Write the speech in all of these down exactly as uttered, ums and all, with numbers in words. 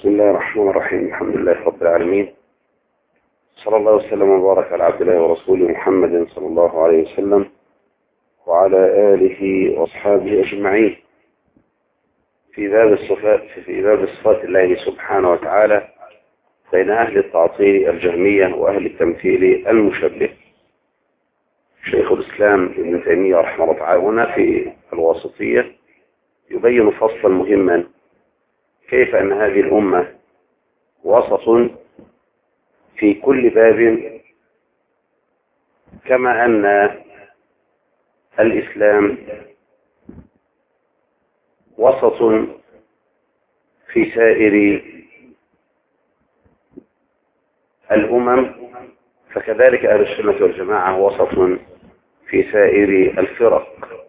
بسم الله الرحمن الرحيم. الحمد لله رب العالمين، صلى الله وسلم وبارك على عبد الله ورسوله محمد صلى الله عليه وسلم وعلى آله وأصحابه أجمعين. في باب الصفات في باب صفات الله سبحانه وتعالى بين أهل التعطيل الجهمية وأهل التمثيل المشبه. شيخ الإسلام ابن تيمية رحمه الله تعالى هنا في الواسطية يبين فصلا مهما كيف أن هذه الأمة وسط في كل باب، كما أن الإسلام وسط في سائر الأمم، فكذلك أهل السنة والجماعة وسط في سائر الفرق.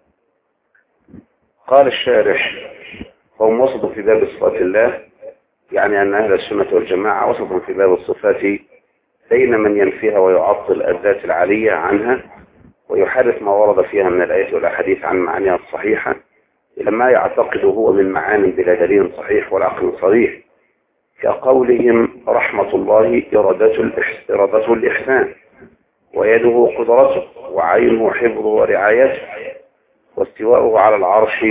قال الشارح: هم وسط في باب صفات الله، يعني أن أهل السنة والجماعة وسط في باب الصفات بين من ينفيها ويعطل الذات العالية عنها ويحرف ما ورد فيها من الآيات والأحاديث عن معانيها الصحيحة إلى ما يعتقده هو من معان بلا دليل صحيح ولا عقل صريح، كقولهم رحمة الله إرادته الإحسان، ويده قدرته، وعينه حفظه ورعايته، واستواءه على العرش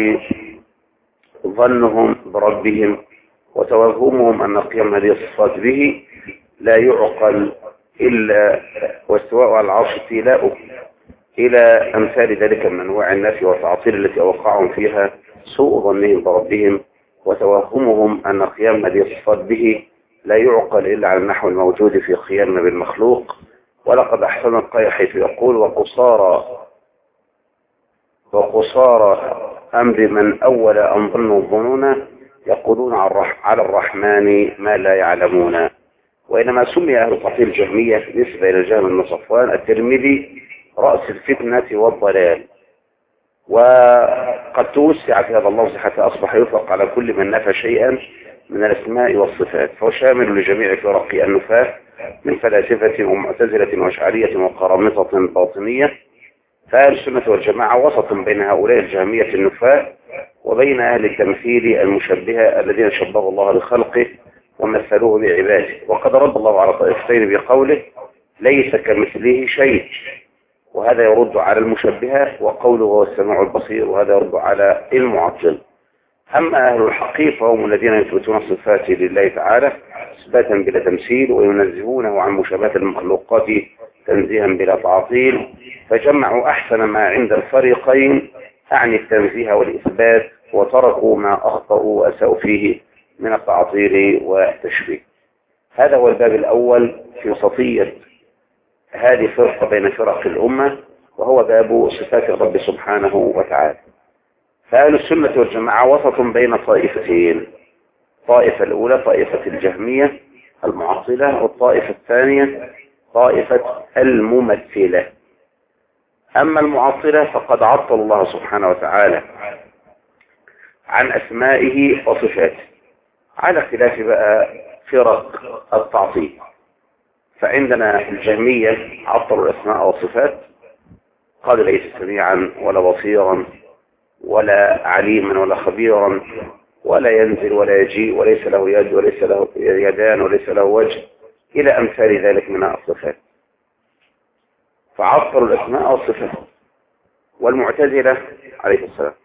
ظنهم بربهم، وتوهمهم أن قيام هذه الصفات به لا يعقل إلا واستواء على العرش ابتلاؤه، إلى أمثال ذلك من أنواع النفي والتعطيل التي أوقعهم فيها سوء ظنهم بربهم، وتوهمهم أن قيام هذه الصفات به لا يعقل إلا على النحو الموجود في قيامنا بالمخلوق. ولقد أحسن القائل حيث يقول: وقصارى وقصارى أمر من أول أن ظنوا الظنون يقولون على الرحمن ما لا يعلمون. وإنما سمي أهل التعطيل الجهمية نسبة إلى جهم بن صفوان الترمذي رأس الفتنة والضلال، وقد توسع في هذا اللفظ حتى أصبح يطلق على كل من نفى شيئا من الأسماء والصفات، فهو شامل لجميع فرق النفاة من فلاسفة ومعتزلة وأشعرية وقرامطة باطنية. فأهل السنة والجماعة وسط بين هؤلاء الجهمية النفاة وبين أهل التمثيل المشبهة الذين شبهوا الله بخلقه ومثلوه بعباده. وقد رد الله على طائفتين بقوله: ليس كمثله شيء، وهذا يرد على المشبهة، وقوله هو السميع البصير، وهذا يرد على المعطل. أما أهل الحقيقة هم الذين يثبتون الصفات لله تعالى إثباتا بلا تمثيل، وينزهونه عن مشابهة المخلوقات تنزيها بلا تعطيل، فجمعوا أحسن ما عند الفريقين أعني التنزيه والإثبات، وتركوا ما أخطأوا وأساءوا فيه من التعطيل والتشبيه. هذا هو الباب الأول في وسطية هذه فرقة بين فرق الأمة، وهو باب صفات الرب سبحانه وتعالى. فأهل السنة والجماعة وسط بين طائفتين: الطائفة الأولى طائفة الجهمية المعطلة، والطائفة الثانية طائفة الممثلة. أما المعطلة فقد عطل الله سبحانه وتعالى عن أسمائه وصفاته على خلاف بقى فرق التعطيل. فعندنا الجهمية عطلوا الأسماء والصفات، قالوا ليس سميعا ولا بصيرا ولا عليما ولا خبيرا ولا ينزل ولا يجيء وليس له يد وليس له يدان وليس له وجه إلى أمثال ذلك من الصفات، فعطلوا الأسماء والصفات. والمعتزلة عليه السلام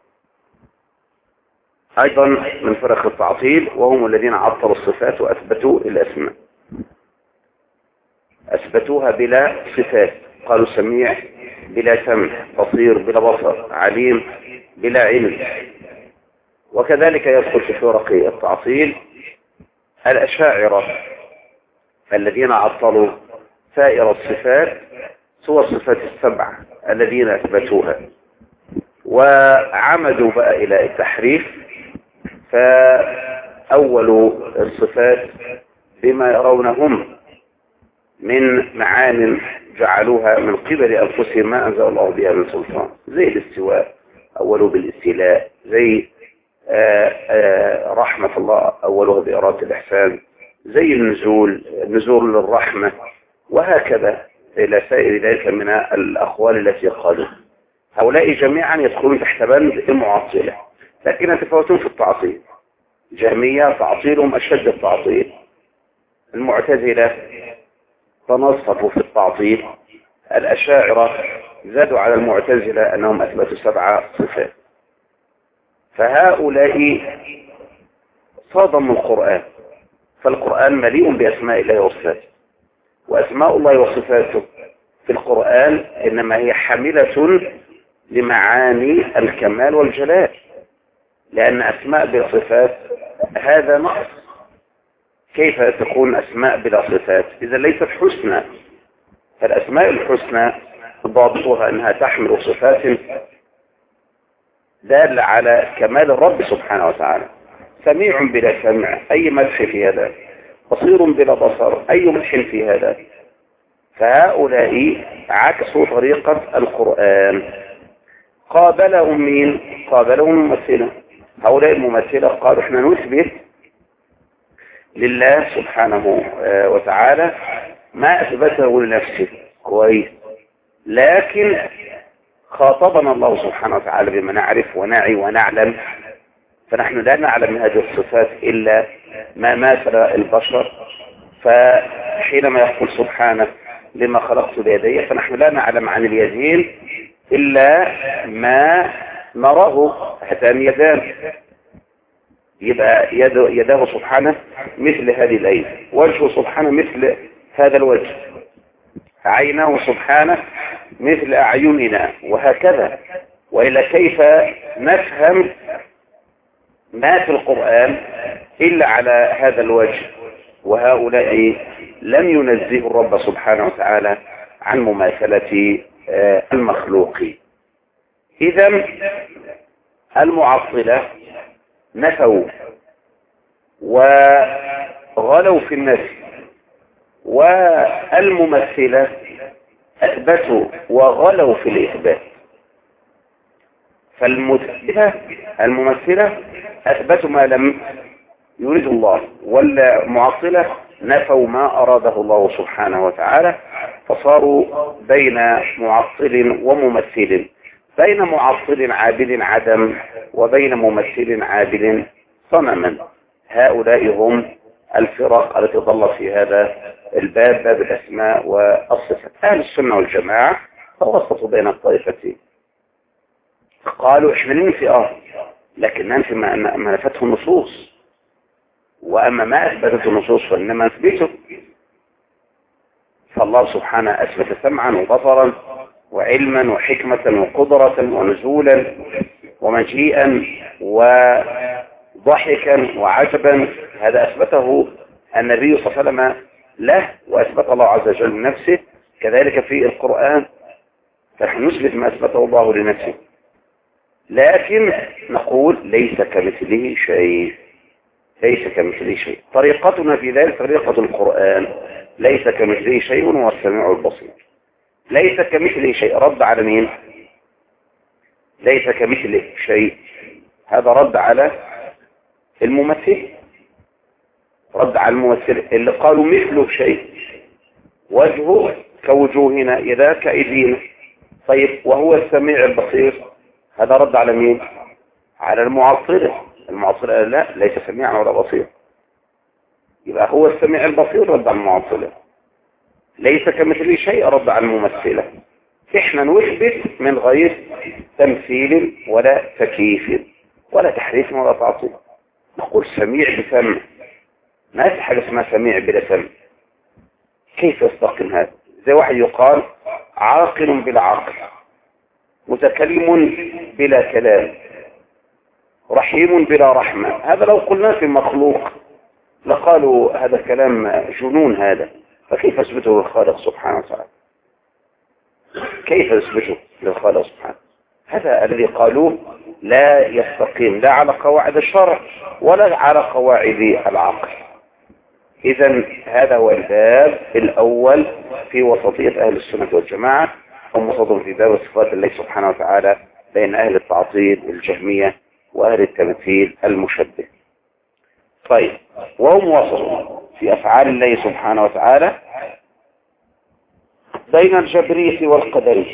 أيضا من فرق التعطيل، وهم الذين عطلوا الصفات وأثبتوا الأسماء، أثبتوها بلا صفات، قالوا سميع بلا سمع، بصير بلا بصر، عليم بلا علم. وكذلك يدخل في فرق التعطيل الأشاعرة الذين عطلوا سائر الصفات سوى الصفات السبع الذين أثبتوها، وعمدوا بقى إلى التحريف، فأولوا الصفات بما يرونهم من معان جعلوها من قبل أنفسهم ما أنزل الله بها من سلطان، زي الاستواء أولوا بالاستيلاء، زي آآ آآ رحمة الله أولوها بإرادة الإحسان، زي النزول نزول للرحمة، وهكذا إلى سائر ذلك من الأقوال التي قالوا. هؤلاء جميعا يدخلون تحت بند المعطلة، لكن يتفاوتون في التعطيل. جهمية تعطيلهم أشد التعطيل. المعتزلة تنصفوا في التعطيل. الأشاعرة زادوا على المعتزلة أنهم أثبتوا سبع صفات. فهؤلاء صادموا القرآن، فالقرآن مليء بأسماء الله وصفاته، وأسماء الله وصفاته في القرآن إنما هي حاملة لمعاني الكمال والجلال، لأن أسماء بلا صفات هذا نقص. كيف تكون أسماء بلا صفات إذا ليست حسنى؟ فالأسماء الحسنى ضابطها أنها تحمل صفات دالة على كمال الرب سبحانه وتعالى. سميع بلا سمع، أي مدح في هذا. بصير بلا بصر، أي مدح في هذا. فهؤلاء عكسوا طريقة القرآن. قابلهم مين؟ قابلهم الممثلة. هؤلاء الممثلة قالوا احنا نثبت لله سبحانه وتعالى ما أثبته لنفسه كويس، لكن خاطبنا الله سبحانه وتعالى بما نعرف ونعي ونعلم، فنحن لا نعلم من هذه الصفات إلا ما ماثل البشر. فحينما يقول سبحانه لما خلقت بيدي، فنحن لا نعلم عن اليدين إلا ما نراه، هاتان يدان. يبقى يده يده سبحانه مثل هذه الأيد، وجهه سبحانه مثل هذا الوجه، عينه سبحانه مثل أعيننا، وهكذا. وإلا كيف نفهم ما في القرآن إلا على هذا الوجه؟ وهؤلاء لم ينزهوا الرب سبحانه وتعالى عن مماثلة المخلوقين. إذن المعطلة نفوا وغلوا في النفي، والممثلة أثبتوا وغلوا في الإثبات. فالممثلة الممثلة أثبتوا ما لم يريد الله، والمعطلة نفوا ما أراده الله سبحانه وتعالى، فصاروا بين معطل وممثل، بين معطل عابد عدم وبين ممثل عابد صنما. هؤلاء هم الفرق التي ضلت في هذا الباب، باب الأسماء والصفات. أهل السنة والجماعة توسطوا بين الطائفتين، قالوا احنا ننفي اه لكن ننفي ما, ما نفته النصوص، وأما ما أثبتته النصوص فإنما نثبته. فالله سبحانه أثبت سمعا وبصرا وعلما وحكمة وقدرة ونزولا ومجيئا وضحكا وعجبا، هذا أثبته النبي صلى الله عليه وسلم له، وأثبت الله عز وجل لنفسه كذلك في القرآن. فنحن نثبت ما أثبته الله لنفسه، لكن نقول ليس كمثله شيء، ليس كمثله شيء. طريقتنا في ذلك طريقة القرآن، ليس كمثله شيء وهو السميع البصير. ليس كمثله شيء رد على مين؟ ليس كمثله شيء، هذا رد على الممثل، رد على الممثل اللي قالوا مثله شيء، وجهه كوجوهنا، يدا كأيدينا. طيب وهو السميع البصير، هذا رد على مين؟ على المعطلة. المعطلة لا، ليس سميعا ولا بصير. يبقى هو السميع البصير رد على المعطلة. ليس كمثله شيء رد على الممثلة. احنا نثبت من غير تمثيل ولا تكييف ولا تحريف ولا تعطيل. نقول سميع بسمع، ما في حاجة اسمها سميع بلا سمع. كيف يستقيم هذا؟ زي واحد يقال عاقل بلا عقل، متكلم بلا كلام، رحيم بلا رحمة. هذا لو قلنا في مخلوق لقالوا هذا كلام جنون هذا. فكيف يثبته للخالق سبحانه وتعالى؟ كيف يثبته للخالق سبحانه؟ هذا الذي قالوه لا يستقيم لا على قواعد الشرع ولا على قواعد العقل. إذن هذا هو الباب الأول في وسطية أهل السنة والجماعة، هم وسطهم في باب صفات الله سبحانه وتعالى بين أهل التعطيل الجهمية وأهل التمثيل المشبه. طيب، وهم وسط في أفعال الله سبحانه وتعالى بين الجبرية والقدرية.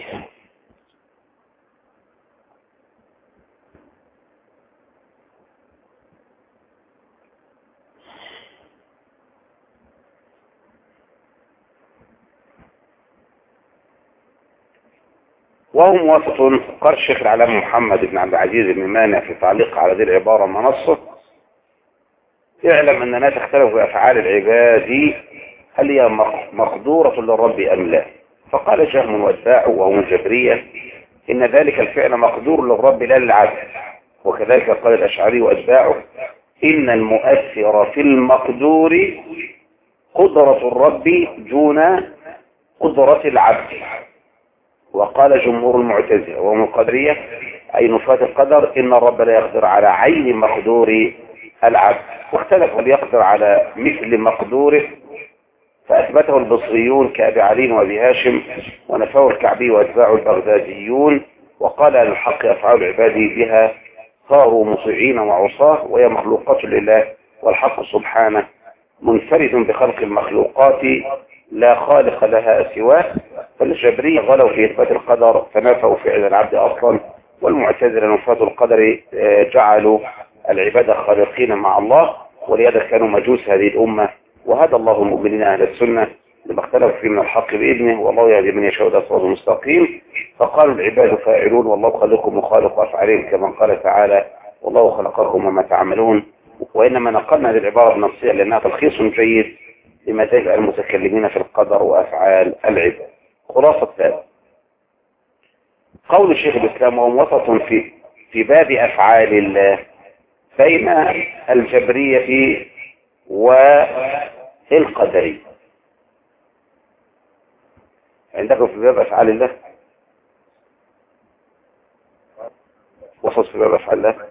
وهو موافق. قال الشيخ العلامة محمد بن عبد العزيز بن مانع في تعليق على هذه العبارة منصة: اعلم أننا تختلف في أفعال العباد هل هي مقدورة للرب أم لا. فقال جهم واتباعه وهم الجبرية إن ذلك الفعل مقدور للرب لا للعبد. وكذلك قال الأشعري واتباعه إن المؤثر في المقدور قدرة الرب دون قدرة العبد. وقال جمهور المعتزلة وهم القدرية أي نفاة القدر إن الرب لا يقدر على عين مقدور العبد. واختلف هل يقدر على مثل مقدوره، فأثبته البصريون كأبي علي وأبي هاشم، ونفاه الكعبي وأتباعه البغداديون. وقال أهل الحق أفعال عباده بها صاروا مطيعين وعصاه وهي مخلوقات لله، والحق سبحانه منفرد بخلق المخلوقات لا خالق لها سواه. فالجبرية غلوا في إثبات القدر فنفوا فعل العبد أصلا، والمعتزلة نفاة القدر جعلوا العبادة خالقين مع الله، ولهذا كانوا مجوس هذه الأمة. وهدى الله المؤمنين أهل السنة لما اختلفوا فيه من الحق بإذنه، والله يهدي من يشاء إلى صراط مستقيم. فقالوا العباد فاعلون والله خالقكم وخالق أفعالهم، كما قال تعالى والله خلقكم وما تعملون. وإنما نقلنا هذه العبارة النصية لأنها تلخيص جيد لما تجعل المتكلمين في القدر وأفعال العباد. خلاصة ذلك قول الشيخ الإسلام وهم وسط في في باب أفعال الله بين الجبرية والقدرية. عندكم في باب أفعال الله وسط في باب أفعال الله،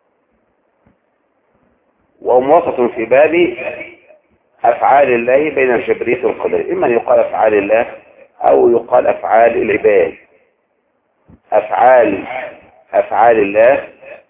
وهم وسط في باب أفعال الله بين الجبرية والقدرية. إما أن يقال أفعال الله أو يقال أفعال العباد. أفعال أفعال الله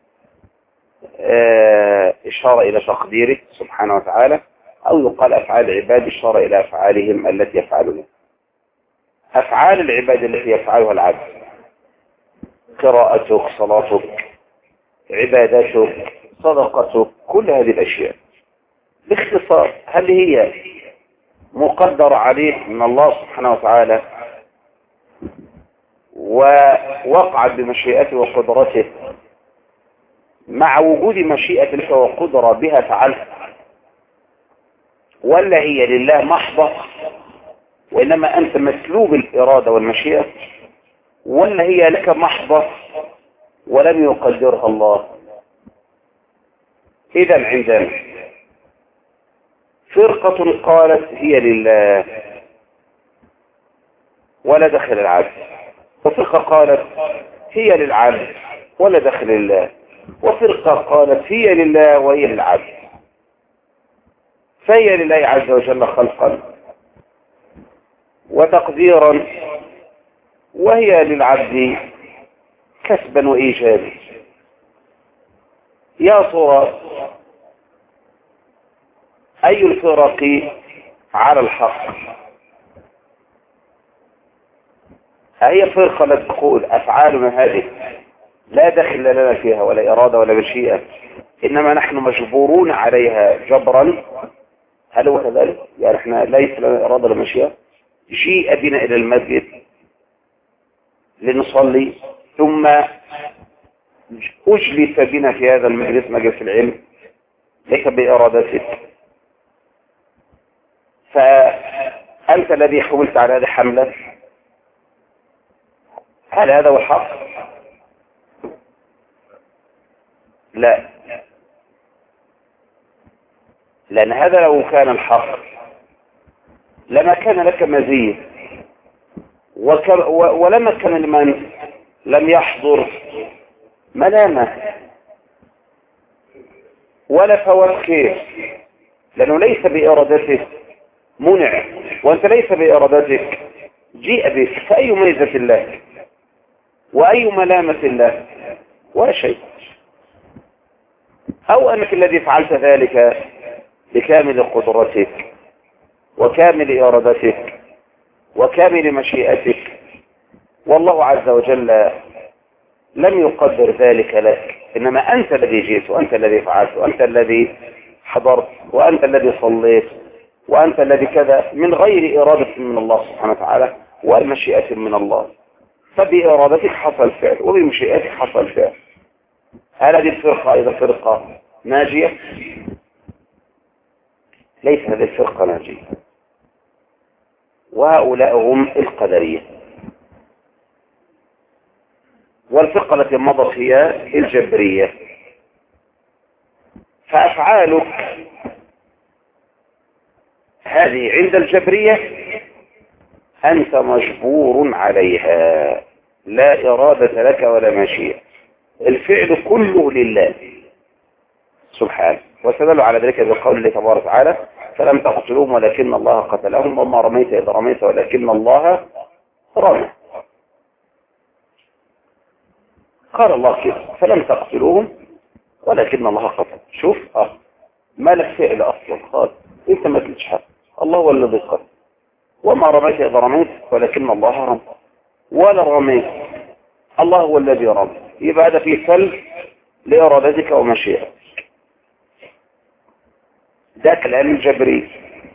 آه إشارة إلى تقديره سبحانه وتعالى، أو يقال أفعال العباد إشارة إلى أفعالهم التي يفعلونها. أفعال العباد التي يفعلها العبد قراءتك، صلاتك، عبادتك، صدقتك، كل هذه الأشياء باختصار هل هي مقدر عليه من الله سبحانه وتعالى ووقعت بمشيئته وقدرته مع وجود مشيئة لك وقدرة بها فعلها، ولا هي لله محضة وإنما أنت مسلوب الإرادة والمشيئة، ولا هي لك محضة ولم يقدرها الله؟ إذا عندنا فرقة قالت هي لله ولا دخل العبد، وفرقة قالت هي للعبد ولا دخل الله، وفرقة قالت هي لله وهي للعبد. فهي لله عز وجل خلقا وتقديرا، وهي للعبد كسبا وإيجابا. يا ترى أي الفرق على الحق؟ هي فرقة لا تقول أفعالنا هذه لا دخل لنا فيها ولا إرادة ولا مشيئة، إنما نحن مجبورون عليها جبرا. هل هو كذلك؟ يعني احنا ليس لنا إرادة ولا مشيئة. جيء بنا إلى المسجد لنصلي ثم أجلس بنا في هذا المجلس مجلس العلم ليس بإرادتك، فأنت الذي حملت على هذه الحملة. هل هذا هو الحق؟ لا، لأن هذا لو كان الحق لما كان لك مزيد ولما كان لمن لم يحضر ملامة ولا فوات خير، لأنه ليس بإرادته منع وأنت ليس بإرادتك جيء بك، فأي ميزة الله وأي ملامة الله؟ ولا شيء. أو أنك الذي فعلت ذلك بكامل قدرتك وكامل إرادتك وكامل مشيئتك، والله عز وجل لم يقدر ذلك لك، إنما أنت الذي جئت وأنت الذي فعلت وأنت الذي حضرت وأنت الذي صليت وأنت الذي كذا، من غير إرادة من الله سبحانه وتعالى والمشيئة من الله. فبإرادتك حصل فعل وبمشيئتك حصل فعل. هل هذه الفرقة إذا فرقة ناجية؟ ليس هذه الفرقة ناجية، وهؤلاء هم القدرية. والفرقة التي مضت هي الجبرية. فأفعالك هذه عند الجبرية أنت مجبور عليها، لا إرادة لك ولا مشيئة، الفعل كله لله سبحانه. واستدل على ذلك بقول الله تبارك وتعالى: فلم تقتلوهم ولكن الله قتلهم وما رميت إذ رميت ولكن الله رمى. قال الله كده: فلم تقتلوهم ولكن الله قتل. شوف اه ما لك فعل اصلا خالص، انت ما تلتش حاجه، الله هو الذي قتل. وما رميت اذا رميت ولكن الله رمى، ولا رميت، الله هو الذي رمى. يبقى هذا فيه سلب لارادتك ومشيئتك. ده كلام الجبري.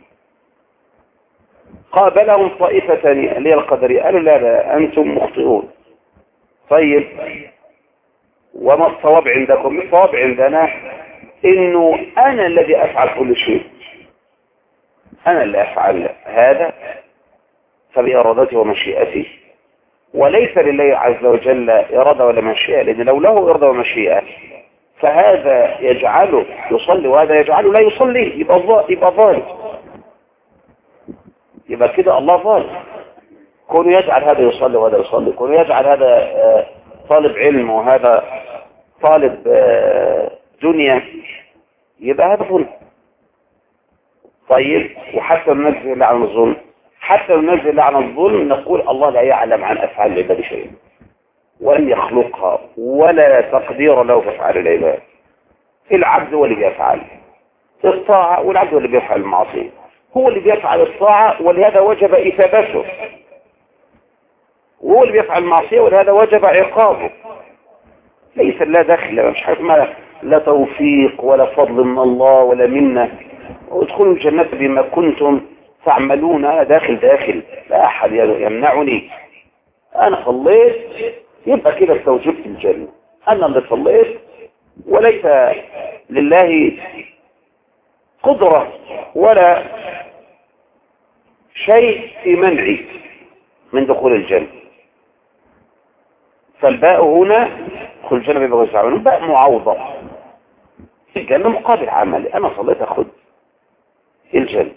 قابلهم طائفه ثانيه اللي هي القدريه، قالوا: لا لا انتم مخطئون. طيب وما الصواب عندكم؟ الصواب عندنا انه انا الذي افعل كل شيء، انا اللي افعل هذا فبإرادتي ومشيئتي، وليس لله عز وجل إرادة ولا مشيئة. لأن لو له إرادة ومشيئة فهذا يجعله يصلي وهذا يجعله لا يصلي، يبقى يبقى ظالم، يبقى كده الله ظالم. كونه يجعل هذا يصلي وهذا يصلي، كونه يجعل هذا طالب علم وهذا طالب دنيا، يبقى هذا ظلم. طيب وحتى ننزل الله عن الظلم، حتى ننزل الله عن الظلم نقول الله لا يعلم عن أفعال العباد شيئا ولم يخلقها ولا تقدير له في أفعال العباد. العبد هو اللي بيفعل الطاعة والعبد هو اللي بيفعل المعصية، هو اللي بيفعل الطاعة ولهذا وجب إثابته، وهو اللي بيفعل المعصية ولهذا وجب عقابه. ليس لا دخل، مش حاجة ما لا توفيق ولا فضل من الله ولا منه. وادخلوا الجنة بما كنتم تعملون. أنا داخل داخل لا أحد يمنعني. أنا صليت يبقى كده استوجبت الجنة، أنا اللي صليت، وليس لله قدرة ولا شيء في منعي من دخول الجنة. فالباء هنا دخول الجنة بما كنتم تعملون باء معوضة، الجنة مقابل عملي، أنا صليت أخذ الجنة،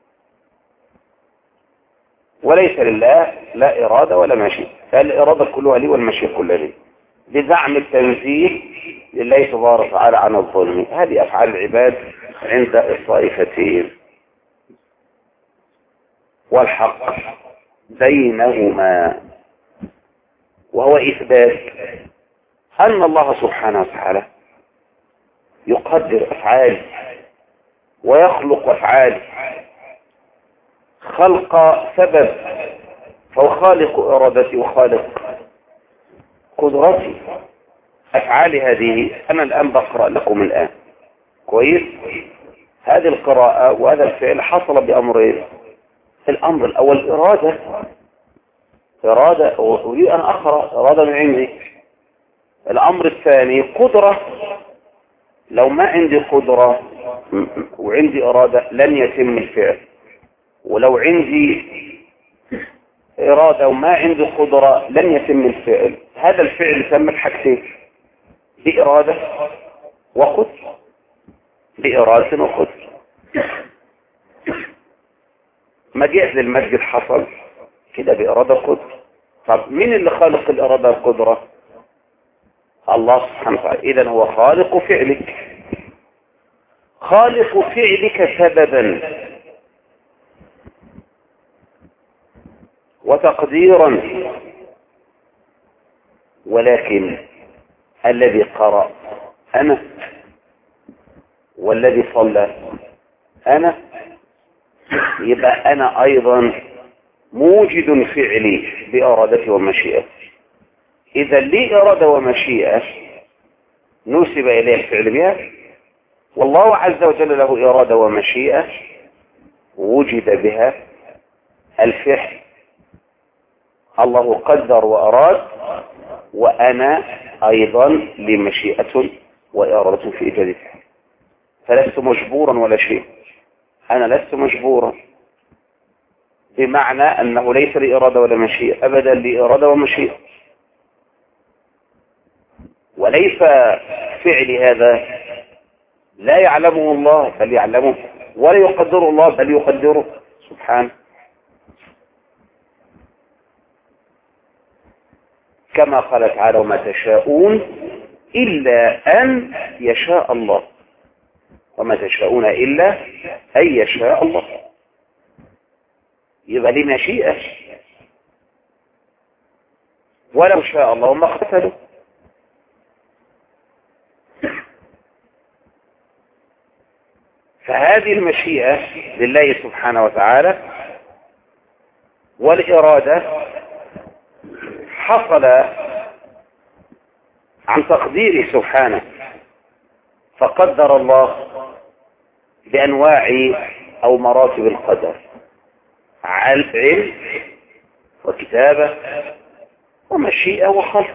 وليس لله لا إرادة ولا مشيئة. فالإرادة كلها لي والمشيئة كلها لي، بزعم التنزيه لله تبارك وتعالى عن الظلم. هذه أفعال العباد عند الطائفتين، والحق بينهما وهو إثبات أن الله سبحانه وتعالى يقدر أفعاله ويخلق أفعاله خلق سبب، فهو خالق إرادتي وخالق قدرتي. أفعال هذه أنا الآن بقرأ لكم الآن كويس. هذه القراءة وهذا الفعل حصل بأمرين. الأمر الأول إرادة، إرادة أريد أن أقرأ، إرادة من عندي. الأمر الثاني قدرة، لو ما عندي قدرة وعندي إرادة لن يتم الفعل، ولو عندي إرادة وما عندي قدرة لن يتم الفعل. هذا الفعل يسمى حاجتين، بإرادة وقدرة، بإرادة وقدرة. مجيء للمسجد حصل كده بإرادة وقدرة. طب مين اللي خالق الإرادة والقدرة؟ الله سبحانه وتعالى. إذن هو خالق فعلك، خالق فعلك سببا وتقديرا، ولكن الذي قرأ أنا، والذي صلى أنا، يبقى أنا أيضا موجد فعلي بإرادتي ومشيئتي. إذا لي إرادة ومشيئة نسب إليه الفعل بها، والله عز وجل له إرادة ومشيئة وجد بها الفعل. الله قدر وأراد، وأنا أيضا لي مشيئة وإرادة في إيجاد الفعل، فلست مجبورا ولا شيء. أنا لست مجبورا بمعنى أنه ليس لي إرادة ولا مشيئة، أبدا لي إرادة ومشيئة. وليس فعلي هذا لا يعلمه الله بل يعلمه، ولا يقدره الله بل يقدره سبحانه. كما قال تعالى: وما تشاءون إلا أن يشاء الله، وما تشاءون إلا أن يشاء الله. يبقى لي مشيئة، ولو شاء الله ما اقتتلوا. فهذه المشيئة لله سبحانه وتعالى والإرادة حصل عن تقديره سبحانه، فقدر الله بأنواع أو مراتب القدر: علم وكتابة ومشيئة وخلق.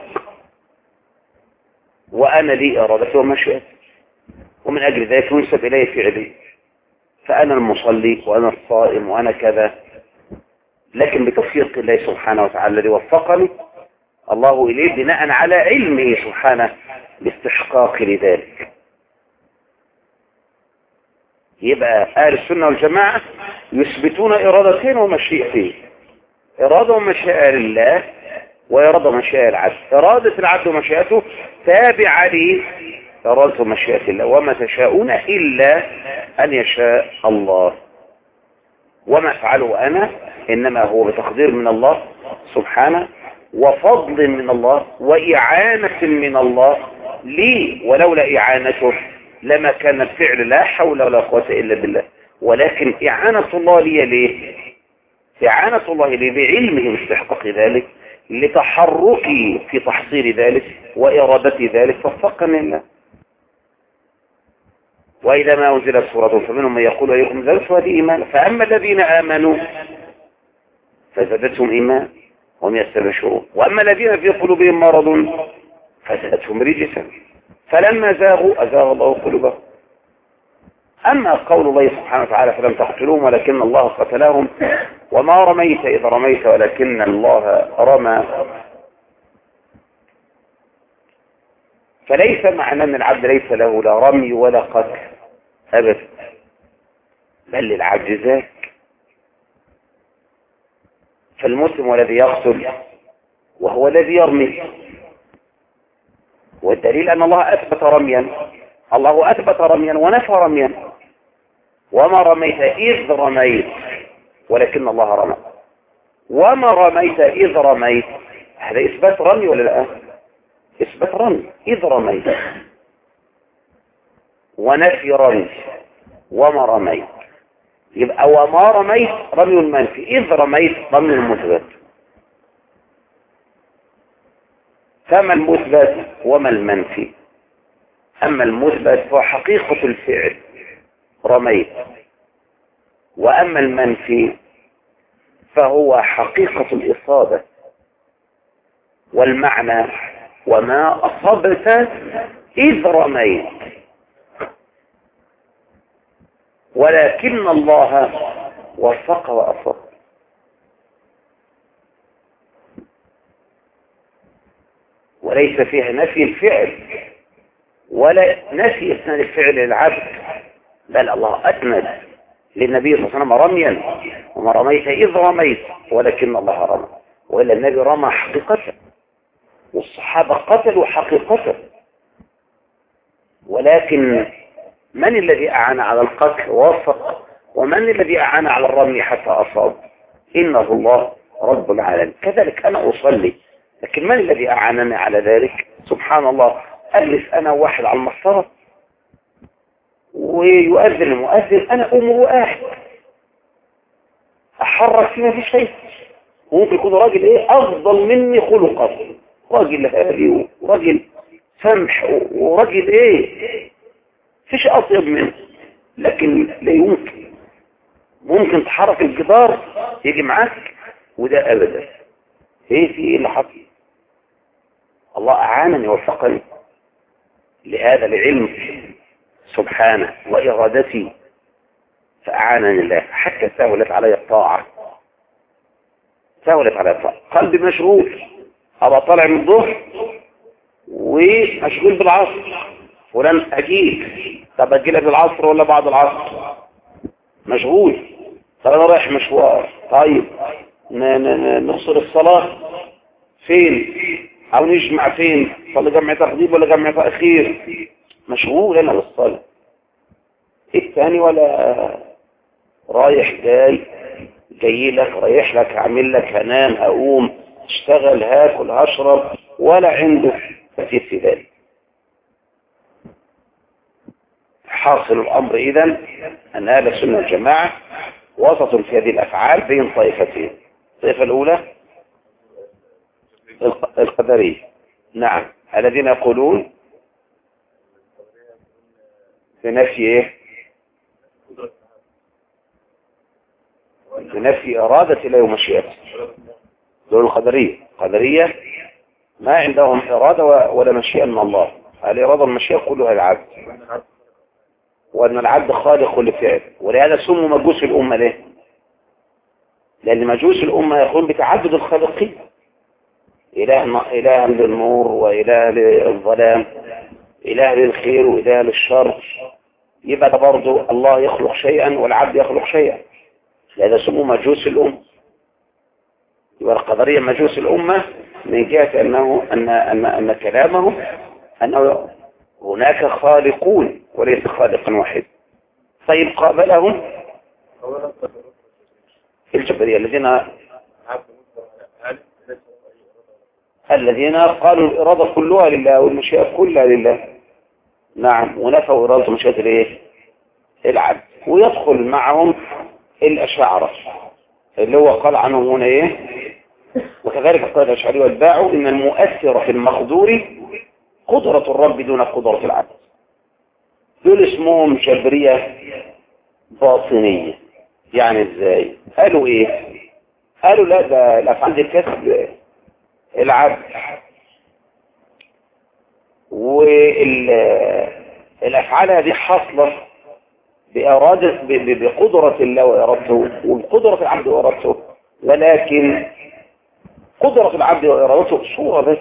وأنا لي إرادة ومشيئة، ومن أجل ذلك ينسب إليه فعلي، فأنا المصلي وأنا الصائم وأنا كذا، لكن بتوفيق الله سبحانه وتعالى الذي وفقني الله إليه بناء على علمه سبحانه باستحقاق لذلك. يبقى أهل السنة والجماعة يثبتون إرادتين ومشيئتين: إرادة ومشيئة لله، وإرادة ومشيئة العبد. إرادة العبد ومشيئته تابعة لي إرادة ومشيئة الله. وما تشاءون إلا أن يشاء الله. وما أفعله أنا إنما هو بتقدير من الله سبحانه، وفضل من الله، وإعانة من الله لي، ولولا إعانته لما كان الفعل لا حول ولا قوة إلا بالله. ولكن إعانة الله لي ليه؟ إعانة الله لي بعلمه باستحقاق ذلك، لتحركي في تحصيل ذلك وإرادتي ذلك، فوفقني الله. وإذا ما أنزلت سورة فمنهم من يقول أيكم زادت هذه إيمانا، فأما الذين آمنوا فزادتهم إيمان وهم يستبشرون، وأما الذين في قلوبهم مرض فزادتهم رجسا، فلما زاغوا أزاغ الله قلوبهم. أما قول الله سبحانه وتعالى: فلم تقتلوهم ولكن الله قتلهم وما رميت إذ رميت ولكن الله رمى، فليس معنى أن العبد ليس له لا رمي ولا قتل أبدا، بل للعبد ذاك. فالمسلم والذي يقتل وهو الذي يرمي، والدليل أن الله أثبت رميا، الله أثبت رميا ونفى رميا: وما رميت إذ رميت ولكن الله رمى، وما رميت إذ رميت. هذا إثبات رمي ولا لا؟ إثبات رمي. إذ رميت ونفي رمي، وما رميت. يبقى وما رميت رمي المنفي، إذ رميت رمي المثبت. فما المثبت وما المنفي؟ أما المثبت فهو حقيقة الفعل رميت، وأما المنفي فهو حقيقة الإصابة. والمعنى: وما أصبت إذ رميت ولكن الله وفق وأصب. وليس فيها نفي الفعل ولا نفي إسناد الفعل للعبد، بل الله أسند للنبي صلى الله عليه وسلم رميا: وما رميت إذ رميت ولكن الله رمى. وإلا النبي رمى حقيقة، والصحابة قتلوا حقيقة. ولكن من الذي أعان على القتل ووفق؟ ومن الذي أعان على الرمي حتى أصاب؟ إنه الله رب العالمين. كذلك أنا أصلي، لكن من الذي أعانني على ذلك؟ سبحان الله. أجلس أنا واحد على المسطرة ويؤذن المؤذن، أنا أم واحد أحرك فيما في شيء. ممكن يكون راجل إيه أفضل مني خلقا، راجل هادي وراجل سمح وراجل إيه فيش أطيب منه، لكن لا يمكن ممكن تحرك الجدار يجي معاك، وده أبدا. ايه في ايه اللي حصل؟ الله اعانني ووفقني لهذا العلم سبحانه وارادتي، فاعانني الله حتى سهلت علي الطاعه، سهلت علي الطاعه. قلبي مشغول، ابقى طالع من الظهر ومشغول بالعصر، فلان اجيب، طب اجيلك بالعصر ولا بعد العصر؟ مشغول. طب انا رايح مشوار، طيب نقصر الصلاه فين او نجمع فين؟ صلي جمع تقديم ولا جمع تاخير؟ مشغول انا بالصلاه. الثاني ولا رايح جاي، جاي لك رايح لك اعمل لك هنام اقوم اشتغل هاكل هشرب، ولا عنده كثير في ذلك. حاصل الامر اذا ان اهل السنه والجماعه وسط في هذه الافعال بين طائفتين. الطائفه الاولى القدريه، نعم، الذين يقولون بنفي ايه؟ بنفي اراده الله ومشيئته. دول القدريه. القدريه ما عندهم اراده ولا مشيئه من الله، الاراده والمشيئه كلها العبد، وان العبد خالق لفعل. ولهذا سموا مجوس الامه. ليه؟ لان مجوس الامه يقول بتعدد الخالقين، اله اله للنور واله للظلام، اله للخير واله للشر. يبقى ده برضه الله يخلق شيئا والعبد يخلق شيئا، لهذا سموا مجوس الامه. يبقى القدريه مجوس الامه من جهه انه ان ان ان كلامه انه هناك خالقون وليس خالق واحد. طيب قابلهم الجبرية الذين الذين قالوا الإرادة كلها لله والمشيئة كلها لله، نعم، ونفوا إرادة مشيئة الايه؟ العبد. ويدخل معهم الأشاعرة اللي هو قال عنهم هنا ايه؟ وكذلك قال الأشعري والباعوا إن المؤثر في المقدور قدرة الرب دون قدرة العبد. دول اسمهم جبرية باطنية. يعني ازاي؟ قالوا ايه؟ قالوا لا، ده الافعال دي كسب العبد، والافعال هذه حاصله بإرادة بقدرة الله وإرادته وبقدرة العبد وإرادته، ولكن قدرة العبد وإرادته صورة بس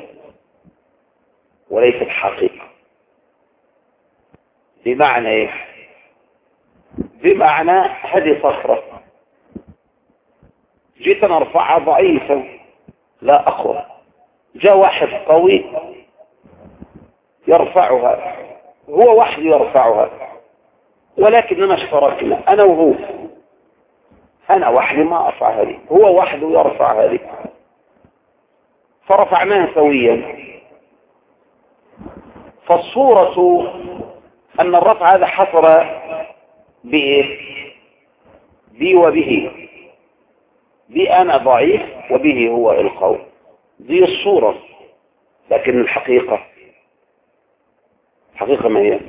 وليست حقيقة. بمعنى ايه؟ بمعنى هذه صخرة جيت انا ارفعها ضعيفة لا اقوى، جاء واحد قوي يرفعها، هو وحده يرفعها، ولكننا اشتركنا انا وهو، انا وحدي ما ارفع هذه، هو وحده يرفع هذه، فرفعناها سويا. فالصورة ان الرفع هذا حصل بايه؟ بي وبه، بي انا ضعيف وبه هو القوي، دي الصورة. لكن الحقيقة، الحقيقة ما هي؟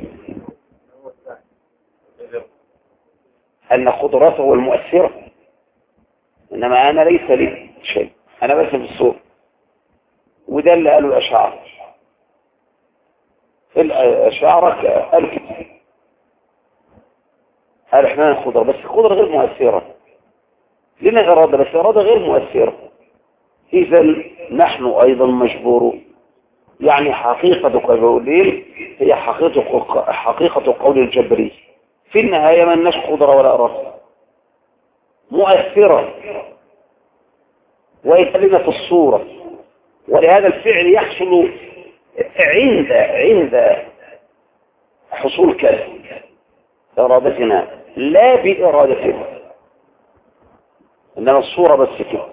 ان قدرته المؤثرة، انما انا ليس لي شيء، انا بس في الصورة. وده اللي قالوا الاشاعرة. الاشاعرة قالوا كده، قال احنا القدرة بس القدرة غير مؤثرة، لنا إرادة بس إرادة غير مؤثرة. إذا نحن أيضا مجبورون. يعني حقيقة قولين هي حقيقة حقيقة قول الجبري، في النهاية ما لناش قدرة ولا إرادة مؤثرة ويتلنا في الصورة. ولهذا الفعل يحصل عند عند حصول كذا إرادتنا لا بإرادتنا، إنما الصورة بس كده.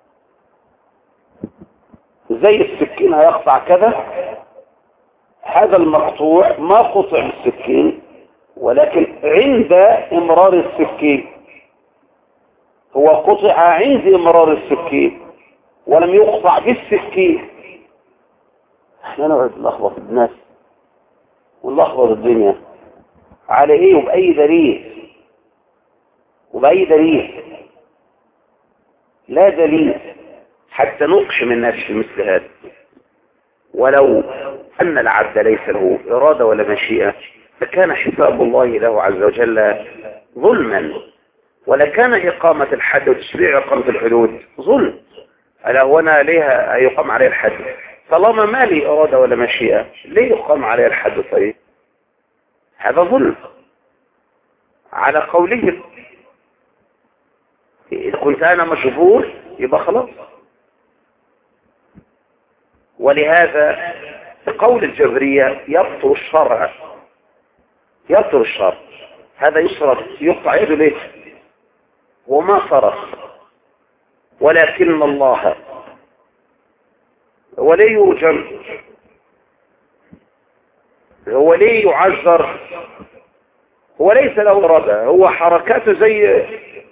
زي السكين هيقطع كذا، هذا المقطوع ما قطع بالسكين، ولكن عند امرار السكين، هو قطع عند امرار السكين ولم يقطع بالسكين. احنا نقعد نلخبط الناس ونلخبط الدنيا على ايه وبأي دليل؟ وبأي دليل؟ لا دليل. حتى نقش من الناس في مثل هذا. ولو أن العبد ليس له إرادة ولا مشيئة فكان حساب الله له عز وجل ظلما، ولكان إقامة الحد وتشريع إقامة الحدود ظلم. ألا هو أنا ليه يقام عليه الحد؟ طالما ما لي إرادة ولا مشيئة ليه يقام عليه الحد؟ طيب هذا ظلم على قوله. إذا كنت أنا مجبور يبقى خلاص. ولهذا قول الجبرية يبطل الشرع، يبطل الشرع. هذا يصرف يقطع يده ليه؟ وما صرف، ولكن الله ولي يرجم، هو ليه يعذر؟ هو ليس له إرادة، هو حركاته زي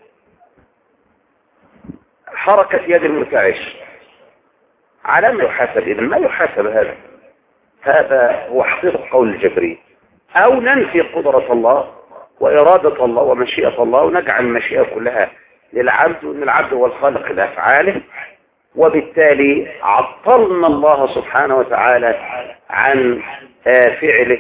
حركة يد المرتعش. على ما يحاسب؟ إذن ما يحاسب هذا. هذا هو حقيقة قول الجبري. أو ننفي قدرة الله وإرادة الله ومشيئة الله ونجعل المشيئة كلها للعبد، وأن العبد هو الخالق لأفعاله، وبالتالي عطلنا الله سبحانه وتعالى عن فعله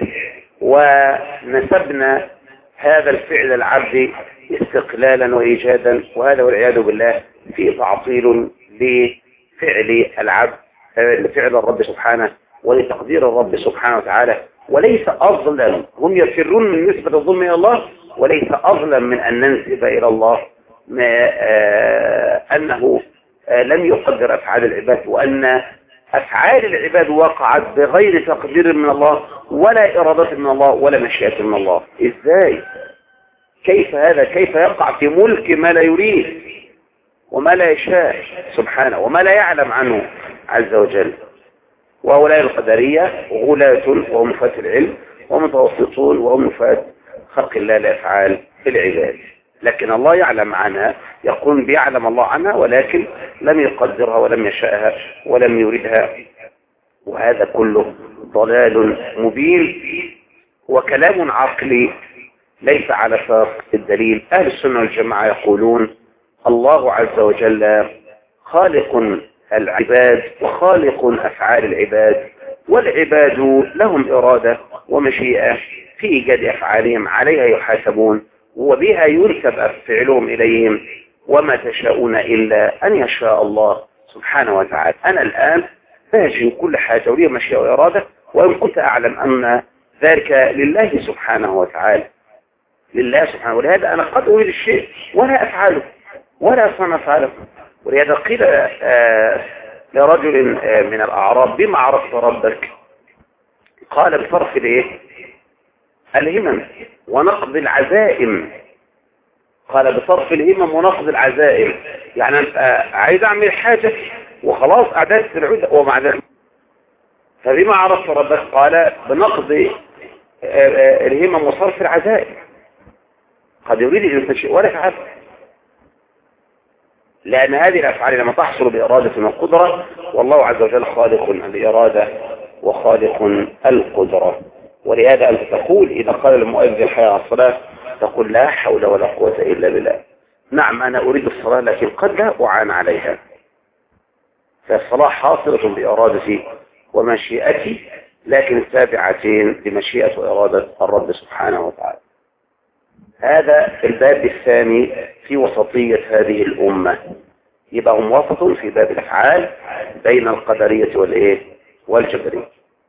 ونسبنا هذا الفعل العبد استقلالا وإيجادا، وهذا والعياذ بالله فيه تعطيل لفعل العبد، لفعل الرب سبحانه ولتقدير الرب سبحانه وتعالى. وليس أظلم، هم يفرون من نسبة الظلم إلى الله، وليس أظلم من أن ننسب إلى الله ما آه أنه آه لم يقدر أفعال العباد، وأن أفعال العباد وقعت بغير تقدير من الله ولا إرادة من الله ولا مشيئة من الله. إزاي؟ كيف هذا؟ كيف يقع في ملك ما لا يريد وما لا يشاء سبحانه وما لا يعلم عنه عز وجل؟ وهؤلاء القدرية غلاة وهم فات العلم ومتوسطون وهم فات خلق الله لأفعال العباد، لكن الله يعلم عنها، يقول بيعلم الله عنها ولكن لم يقدرها ولم يشاءها ولم يريدها. وهذا كله ضلال مبين وكلام عقلي ليس على ساق الدليل. أهل السنة والجماعة يقولون الله عز وجل خالق العباد وخالق أفعال العباد، والعباد لهم إرادة ومشيئة في إيجاد أفعالهم، عليها يحاسبون وبها ينسب فعلهم إليهم، وما تشاءون إلا أن يشاء الله سبحانه وتعالى. أنا الآن باجي كل حاجة ولي مشيئة وإرادة، وإن كنت أعلم أن ذلك لله سبحانه وتعالى، لله سبحانه. ولهذا أنا قد أريد الشيء ولا أفعله ولا أصنع أفعله. ولهذا قيل آه لرجل آه من الأعراب بما عرفت ربك؟ قال بصرف الايه؟ الهمم ونقض العزائم. قال بصرف الهمم ونقض العزائم، يعني أنت عايز أعمل حاجة وخلاص أعدادت العودة ومع ذلك. فبما عرفت ربك؟ قال بنقض آه الهمم وصرف العزائم. قد يريد الإنسان شيء ولا يفعل، لأن هذه الأفعال لما تحصل بإرادة وقدرة، والله عز وجل خالق الإرادة وخالق القدرة. ولهذا أنت تقول إذا قال المؤذن حي على الصلاة تقول لا حول ولا قوة إلا بالله. نعم أنا أريد الصلاة لكن قد لا أعان عليها، فالصلاة حاصلة بإرادتي ومشيئتي، لكن التابعتين لمشيئة وإرادة الرب سبحانه وتعالى. هذا الباب الثاني في وسطية هذه الأمة. يبقى هم وسط في باب الأفعال بين القدرية والإيه والجبرية،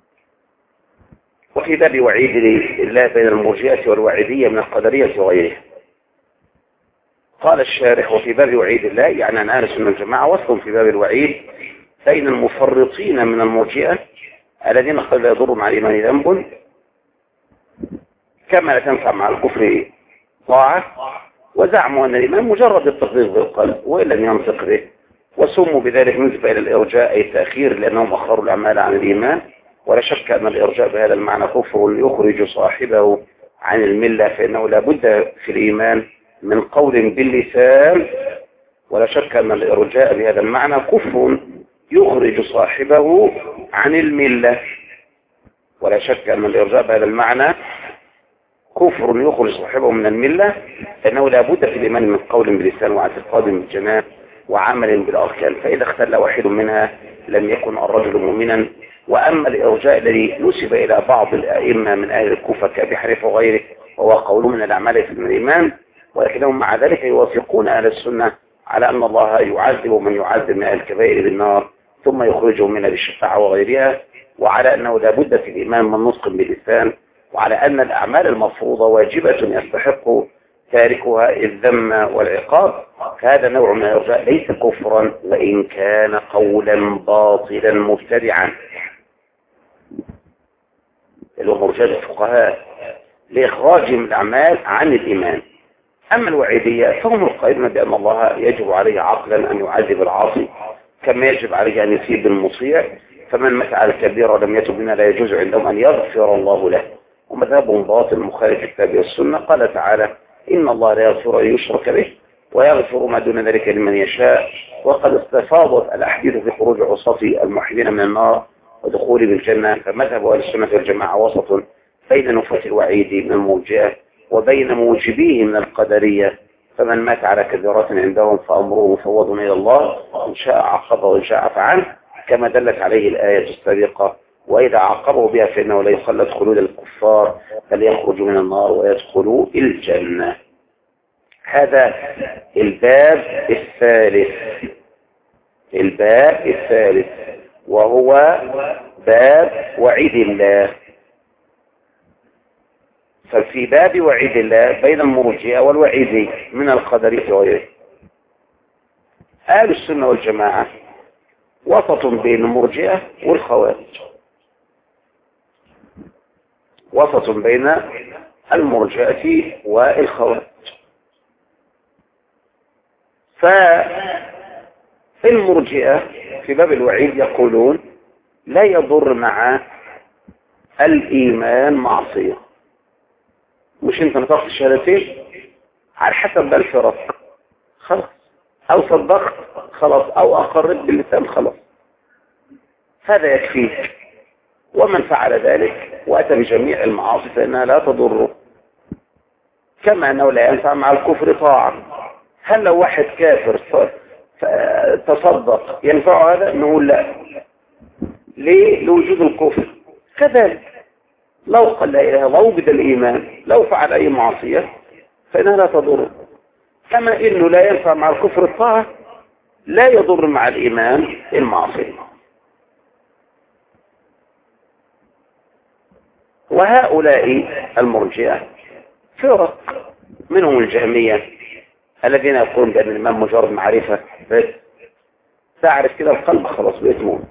وفي باب وعيد الله بين المرجئة والوعيدية من القدرية وغيرها. قال الشارح وفي باب وعيد الله يعني أن أهل السنة والجماعة وسط في باب الوعيد بين المفرطين من المرجئة الذين قد لا يضر مع الإيمان ذنب كما لا تنفع مع الكفر طاعة، وزعموا أن الإيمان مجرد التصديق بالقلب وإن لم ينطق به، وسموا بذلك نسبة إلى الإرجاء أي التأخير لأنهم أخروا الأعمال عن الإيمان. ولا شك أن الإرجاء بهذا المعنى كفر يخرج صاحبه عن الملة، فإنه لا بد في الإيمان من قول باللسان. ولا شك أن الإرجاء بهذا المعنى كفر يخرج صاحبه عن الملة. ولا شك أن الإرجاء بهذا المعنى كفر يخرج صاحبه من الملة، فإنه لا بد في الإيمان من قول باللسان واعتقاد بالجنان وعمل بالأركان، فإذا اختل واحد منها لم يكن الرجل مؤمنا. وأما الإرجاء الذي نسب إلى بعض الأئمة من أهل الكوفة كأبي حنيفة وغيره وهو قول من الأعمال في الإيمان، ولكنهم مع ذلك يوافقون أهل السنة على أن الله يعذب من يعذب من أهل الكبائر بالنار ثم يخرجهم منها بالشفاعة وغيرها، وعلى أنه لا بد في الإيمان من نطق باللسان، وعلى أن الأعمال المفروضة واجبة يستحق تاركها الذم والعقاب. فهذا نوع من الإرجاء ليس كفرا وإن كان قولا باطلا مبتدعا. المرجئة الفقهاء لإخراجهم الأعمال عن الإيمان. أما الوعيدية فهم القائلون بأن الله يجب عليه عقلا أن يعذب العاصي كما يجب عليه أن يسيب المطيع، فمن مات على الكبيرة ولم يتب منها لا يجوز عندهم أن يغفر الله له. ومذهبهم باطل مخالف الكتاب والسنة. قال تعالى إن الله لا يغفر أن يشرك به ويغفر ما دون ذلك لمن يشاء. وقد استفاضت الأحاديث في خروج عصاة الموحدين من النار ودخول بالجنة. فمذهب أهل السنة والجماعة وسط بين نفاة الوعيد من المرجئة وبين موجبيه من القدرية. فمن مات على كبيرة عندهم فأمره مفوض إلى الله، إن شاء عقبه وإن شاء عفى عنه، كما دلت عليه الآية السابقة. وإذا عاقبه بها فإنه لا يخلد خلود الكفار بل يخرج من النار ويدخل الجنة. هذا الباب الثالث الباب الثالث وهو باب وعيد الله. ففي باب وعيد الله بين المرجئة والوعيدي من القدرية وغيره. أهل السنة والجماعة وسط بين المرجئة والخوارج، وسط بين المرجئة والخوارج. فالمرجئة في باب الوعيد يقولون لا يضر مع الإيمان معصية. مش انت نطقت الشهادتين على حسب بقى الفرق خلاص، او صدقت خلاص، او اقرت باللسان خلاص، هذا يكفيك. ومن فعل ذلك واتى بجميع المعاصي فانها لا تضره، كما انه لا ينفع مع الكفر طاعة. هل لو واحد كافر تصدق ينفع هذا؟ نقول لا. ليه؟ لوجود الكفر. كذلك لو قال لا إله إلا وجد الإيمان، لو فعل أي معصية فإنها لا تضر. كما إنه لا ينفع مع الكفر الطاعة لا يضر مع الإيمان المعصية. وهؤلاء المرجئة فرق، منهم الجهمية الذين يقولون بأن الإيمان مجرد معرفة بس، تعرف كده القلب خلاص بيتمون،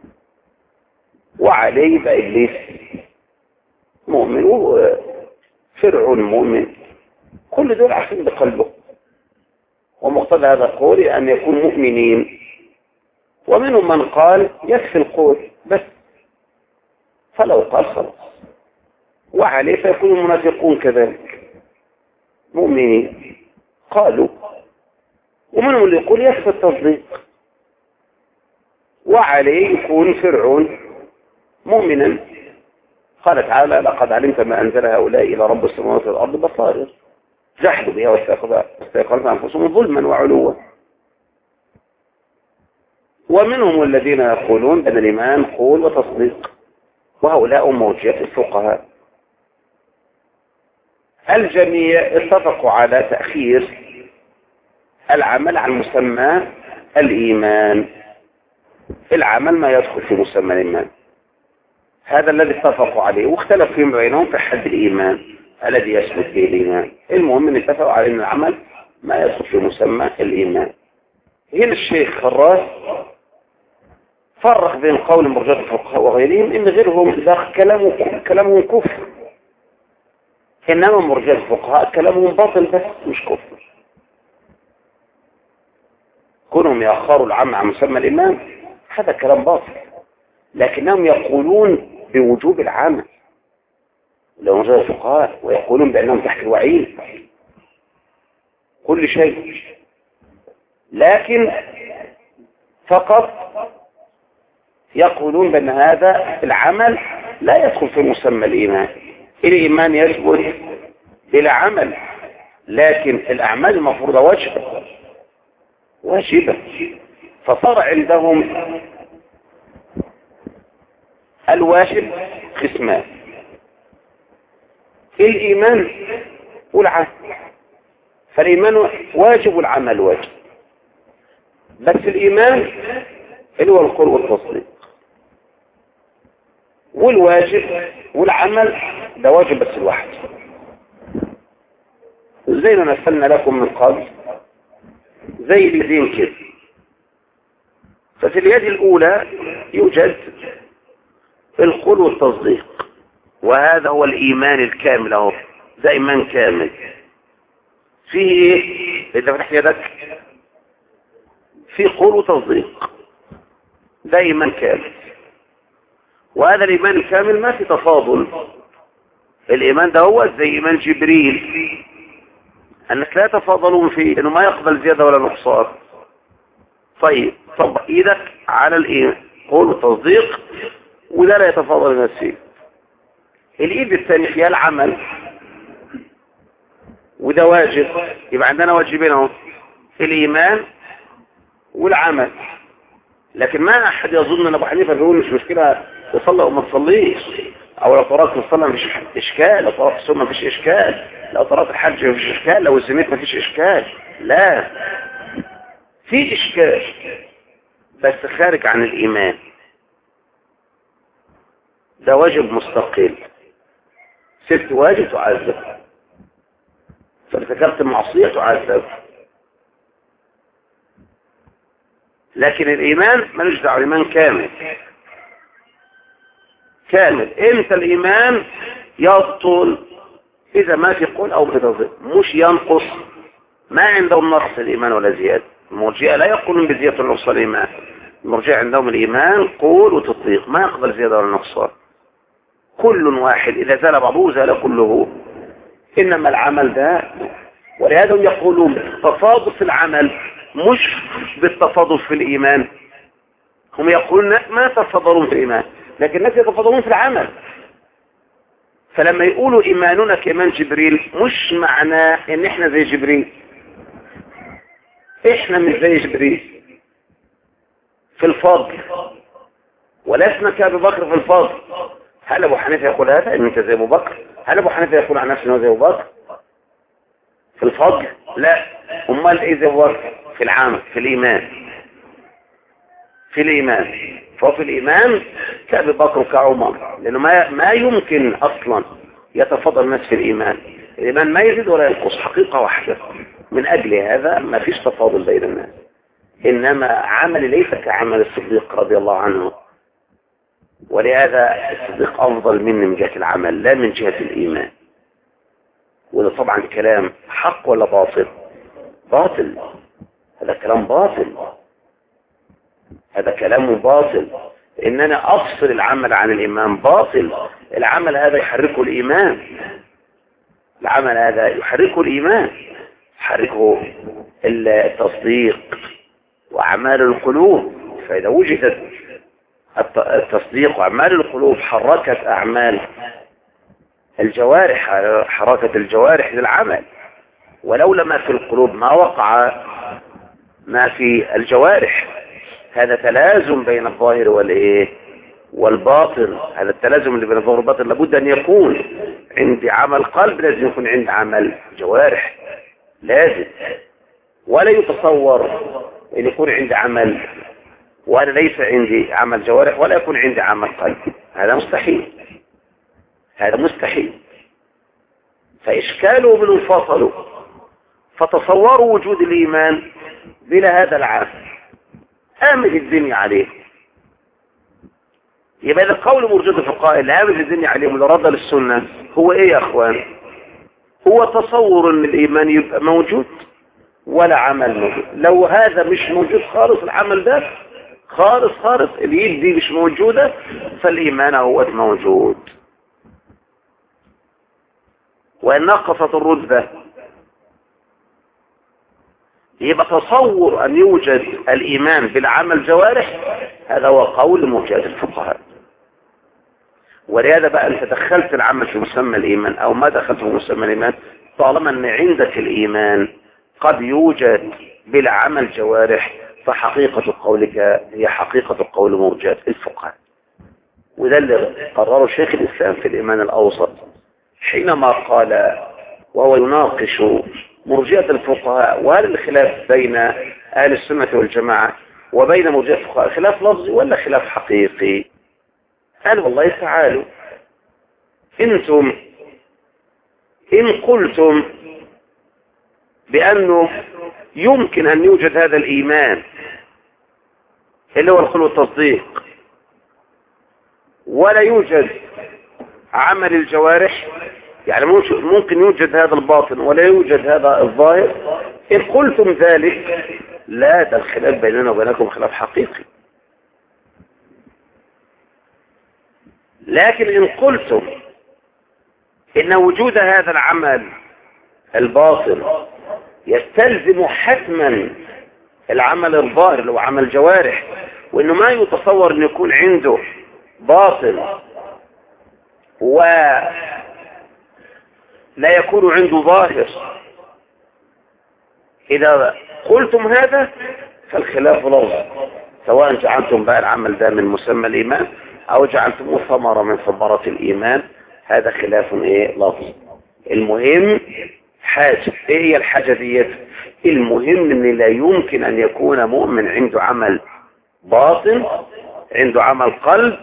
وعليه بقى إبليس مؤمن وفرعون مؤمن، كل دول عارفين بقلبه. ومقتضى هذا القول أن يكون مؤمنين. ومنهم من قال يكفي القول بس، فلو قال خلاص، وعليه فيكون المنافقون كذلك مؤمنين قالوا. ومنهم اللي يقول يكفي التصديق، وعليه يكون فرعون مؤمنا. قال تعالى لقد علمت ما أنزل هؤلاء إلى رب السماوات والأرض بصائر جحدوا بها واستيقنت أنفسهم ظلما وعلوا. ومنهم الذين يقولون أن الإيمان قول وتصديق، وهؤلاء مرجئة الفقهاء. الجميع اتفقوا على تأخير العمل عن مسمى الإيمان. العمل ما يدخل في مسمى الإيمان، هذا الذي اتفقوا عليه، واختلف فيهم بينهم في حد الإيمان الذي يثبت به الإيمان. المهم ان اتفقوا على ان العمل ما يدخل في مسمى الإيمان. هنا الشيخ خراس فرق بين قول مرجئة الفقهاء وغيرهم ان غيرهم لا كلامهم كلامهم كفر، انما مرجئة الفقهاء كلامهم باطل بس مش كفر. كونهم يأخروا العمل عن مسمى الإيمان هذا كلام باطل، لكنهم يقولون بوجوب العمل لو مرجئة الفقهاء، ويقولون بأنهم تحت الوعيد كل شيء، لكن فقط يقولون بأن هذا العمل لا يدخل في مسمى الإيمان. الإيمان يثبت بلا عمل، لكن الأعمال المفروضة وجب، واجبة. فصار عندهم الواجب قسمان: الإيمان والعمل. فالإيمان واجب والعمل واجب، بس الإيمان اللي هو القول والتصديق، والواجب والعمل ده واجب بس الواحد، زي ما مثلنا لكم من قبل، زي اليدين كده. ففي اليد الأولى يوجد القول والتصديق، وهذا هو الإيمان الكامل اهو، ده إيمان كامل. فيه ايه؟ إذا فتحت يدك في قول وتصديق، ده إيمان كامل. وهذا الإيمان الكامل ما في تفاضل. الإيمان ده هو زي إيمان جبريل، أنك لا تفاضلون فيه، إنه ما يقبل زيادة ولا نقصان. طيب طبق إيدك على الإيمان قول وتصديق، وده لا يتفاضل الناس فيه. الإيد الثانية فيها العمل، وده واجب. يبقى عندنا واجبين اهو، الإيمان والعمل. لكن ما أحد يظن أن أبو حنيفة بيقول مش مشكلة تصلي أو ما تصليش، أو لو طرقت الصلاة ما فيش إشكال، لو طرقت الصوم ما فيش إشكال، لو طرقت الحج ما فيش إشكال، لو الزميت ما فيش إشكال. لا، في إشكال بس خارج عن الإيمان. ده واجب مستقل، ست واجب تعذب، فارتكبت المعصية تعذب. لكن الإيمان ملوش دعوة، الإيمان كامل كامل. امتى الإيمان يبطل؟ إذا ما في قول أو في تصديق، مش ينقص. ما عندهم نقص الإيمان ولا زيادة. المرجئة لا يقولون بزيادة ونقص الإيمان. المرجئة عندهم الإيمان قول وتصديق، ما يقبل زيادة ولا نقصان. كل واحد إذا زال بعضه زال كله. إنما العمل ده، ولهذا يقولون بالتفاضل في العمل مش بالتفاضل في الإيمان. هم يقولون ما يتفاضلون في الإيمان، لكن الناس يتفاضلون في العمل. فلما يقولوا إيماننا كإيمان جبريل، مش معناه إن إحنا زي جبريل. إحنا مش زي جبريل في الفضل، ولسنا كأبي بكر في الفضل. هل أبو حنيفة يقول هذا إن أنت زي أبو بكر؟ هل أبو حنيفة يقول عن نفسه إنه زي أبو بكر في الفضل؟ لا. أمال إيه زي أبو بكر؟ في العمل، في الإيمان. في الإيمان فهو في الإيمان كأبي بكر وكعمر، لأنه ما ما يمكن أصلا يتفضل الناس في الإيمان. الإيمان ما يزيد ولا ينقص، حقيقة واحدة. من أجل هذا ما فيش تفاضل بين الناس. إنما عمل ليس كعمل الصديق رضي الله عنه، ولهذا الصديق أفضل مني من جهة العمل لا من جهة الإيمان. وده طبعا كلام حق ولا باطل؟ باطل. هذا كلام باطل، هذا كلام باطل. إن أنا أفصل العمل عن الإيمان باطل. العمل هذا يحركه الإيمان، العمل هذا يحركه الإيمان، يحركه التصديق وأعمال القلوب. فإذا وجدت التصديق وأعمال القلوب حركت أعمال الجوارح، حركة الجوارح للعمل. ولولا ما في القلوب ما وقع ما في الجوارح. هذا تلازم بين الظاهر والإيه والباطن. هذا التلازم اللي بين الظاهر والباطن لابد أن يكون عندي عمل قلب، لازم يكون عندي عمل جوارح، لازم. ولا يتصور أن يكون عندي عمل وأنا ليس عندي عمل جوارح، ولا يكون عندي عمل قلب. هذا مستحيل، هذا مستحيل. فإشكاله بالانفصلوا، فتصوروا وجود الإيمان بلا هذا العامل، آمن الدنيا عليه. يبقى إذا قول مرجئة في القائل آمن الدنيا عليه ولا رد للسنة، هو إيه يا أخوان؟ هو تصور أن الإيمان يبقى موجود ولا عمل موجود. لو هذا مش موجود خالص، العمل ده خالص خالص، اليد دي مش موجودة، فالإيمان هو موجود. وإن نقصت الرتبة، يبقى تصور أن يوجد الإيمان بالعمل جوارح، هذا هو قول مرجئة الفقهاء. ولهذا بقى أنت دخلت العمل في مسمى الإيمان أو ما دخلت في مسمى الإيمان، طالما أن عندك الإيمان قد يوجد بلا عمل جوارح فحقيقة قولك هي حقيقة قول مرجئة الفقهاء. وده اللي قرره شيخ الإسلام في الإيمان الأوسط حينما قال وهو يناقش مرجئة الفقهاء، وهل الخلاف بين أهل السنة والجماعة وبين مرجئة الفقهاء خلاف لفظي ولا خلاف حقيقي؟ قال والله تعالوا انتم إن قلتم بأنه يمكن أن يوجد هذا الإيمان اللي هو القول والتصديق ولا يوجد عمل الجوارح، يعني ممكن يوجد هذا الباطن ولا يوجد هذا الظاهر، إن قلتم ذلك لا، ده الخلاف بيننا وبينكم خلاف حقيقي. لكن إن قلتم إن وجود هذا العمل الباطن يستلزم حتما العمل الظاهر اللي هو عمل الجوارح، وإنه ما يتصور أن يكون عنده باطن ولا يكون عنده ظاهر، إذا قلتم هذا فالخلاف لفظ، سواء جعلتم بقى العمل ده من مسمى الإيمان أو جعلتموه ثمرة من ثمرات الإيمان، هذا خلاف إيه لفظ. المهم حاجة، إيه هي الحاجة ديت؟ المهم أن لا يمكن أن يكون مؤمن عنده عمل باطن، عنده عمل قلب،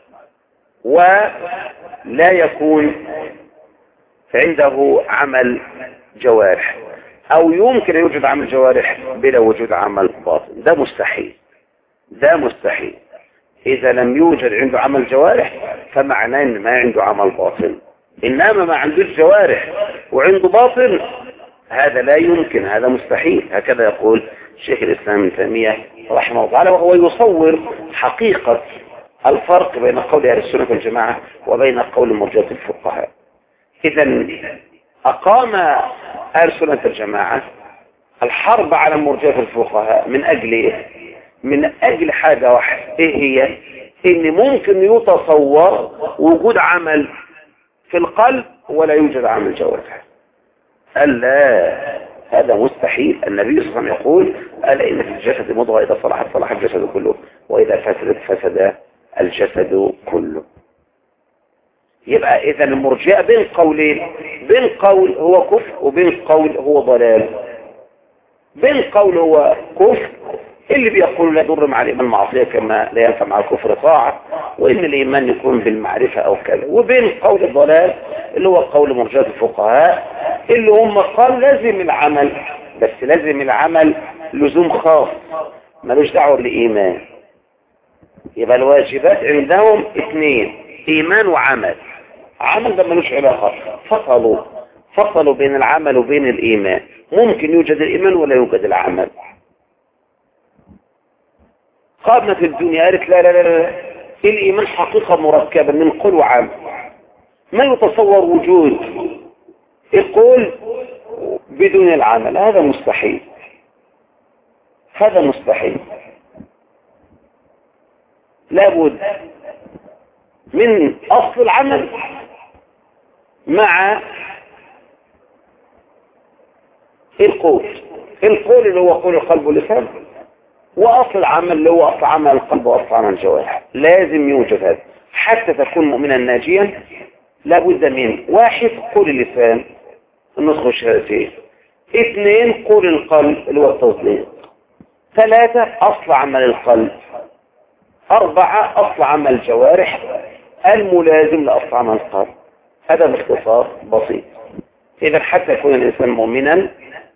ولا يكون عنده عمل جوارح، أو يمكن أن يوجد عمل جوارح بلا وجود عمل باطن. ده مستحيل، ده مستحيل. إذا لم يوجد عنده عمل جوارح فمعناه أن ما عنده عمل باطن. إنما ما عندوش جوارح وعنده باطن هذا لا يمكن، هذا مستحيل. هكذا يقول شيخ الإسلام ابن تيمية رحمه الله تعالى، وهو يصور حقيقة الفرق بين قول أهل السنة والجماعة وبين قول مرجئة الفقهاء. إذا أقام أهل السنة والجماعة الحرب على مرجئة الفقهاء من أجل إيه؟ من أجل حاجة واحدة، إيه هي؟ إن ممكن يتصور وجود عمل في القلب ولا يوجد عمل جوارح. قال لا، هذا مستحيل. النبي صلى الله عليه وسلم يقول ألا إن في الجسد مضغة إذا صلحت صلح الجسد كله وإذا فسدت فسد الجسد كله. يبقى إذا المرجئة بين قولين، بين قول هو كفر وبين قول هو ضلال. بين قول هو كفر اللي بيقول لا يضر مع الإيمان معصية كما لا ينفع مع الكفر طاعة، وإن الإيمان يكون بالمعرفة أو كذا. وبين قول الضلال اللي هو قول مرجئة الفقهاء اللي هم قال لازم العمل، بس لازم العمل لزوم خاص ملوش دعوه بالإيمان. يبقى الواجبات عندهم اثنين، إيمان وعمل. عمل ده ملوش علاقة، فصلوا فصلوا بين العمل وبين الإيمان. ممكن يوجد الإيمان ولا يوجد العمل. قامنا في الدنيا قالت لا لا لا لا، الإيمان حقيقة مركبة من قول وعمل، ما يتصور وجود القول بدون العمل، هذا مستحيل، هذا مستحيل. لابد من أصل العمل مع القول، القول اللي هو قول القلب واللسان، وأصل العمل اللي هو أصل عمل القلب وأصل عمل الجوارح. لازم يوجد هذا حتى تكون مؤمنا ناجيا. لابد من واحد قول اللسان النطق والشهادتين، اثنين قول القلب اللي هو التصديق، ثلاثة أصل عمل القلب، أربعة أصل عمل الجوارح الملازم لأصل عمل القلب. هذا باختصار بسيط. إذا حتى يكون الإنسان مؤمنا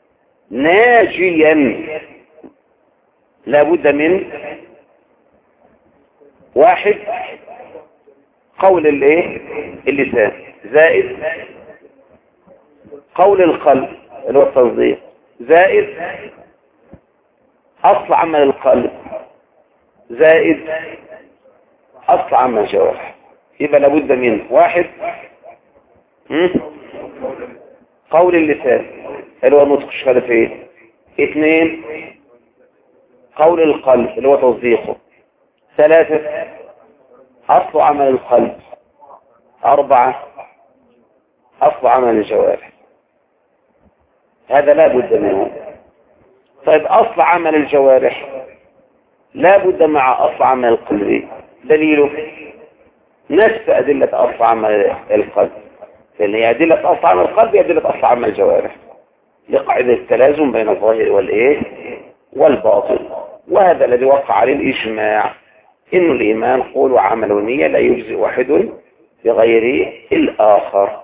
ناجيا لابد من واحد قول الايه اللسان، زائد قول القلب اللي هو التصديق، زائد أصل عمل القلب، زائد أصل عمل الجوارح. يبقى لابد من واحد قول اللسان اللي هو نطق الشهادتين، اثنين قول القلب اللي هو تصديقه، ثلاثة أصل عمل القلب، أربعة أصل عمل الجوارح. هذا لا بد منه. طيب أصل عمل الجوارح لا بد مع أصل عمل القلب، دليله نفس أدلة أصل عمل القلب، لأن هي أدلة أصل عمل القلب هي أدلة أصل عمل الجوارح لقاعدة التلازم بين الظاهر والإيه والباطن. وهذا الذي وقع عليه الإجماع، إنه الإيمان قول وعمل ونية لا يجزئ واحد بغير الآخر.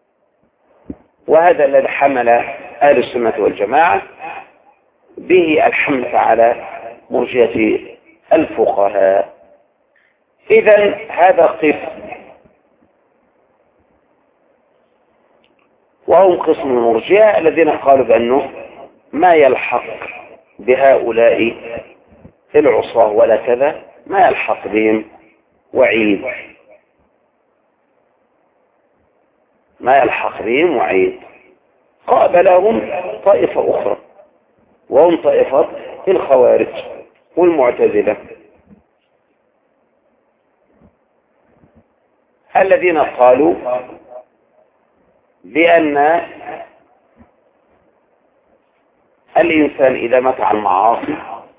وهذا الذي حمل أهل السنة والجماعة به الحمل على مرجئة الفقهاء. إذن هذا قسم، وهم قسم المرجئة الذين قالوا بأنه ما يلحق بهؤلاء العصاة ولا كذا، ما يلحق بهم وعيد، ما يلحق بهم وعيد. قابلهم طائفة أخرى وهم طائفة الخوارج والمعتزلة الذين قالوا بأن الإنسان إذا مات على المعاصي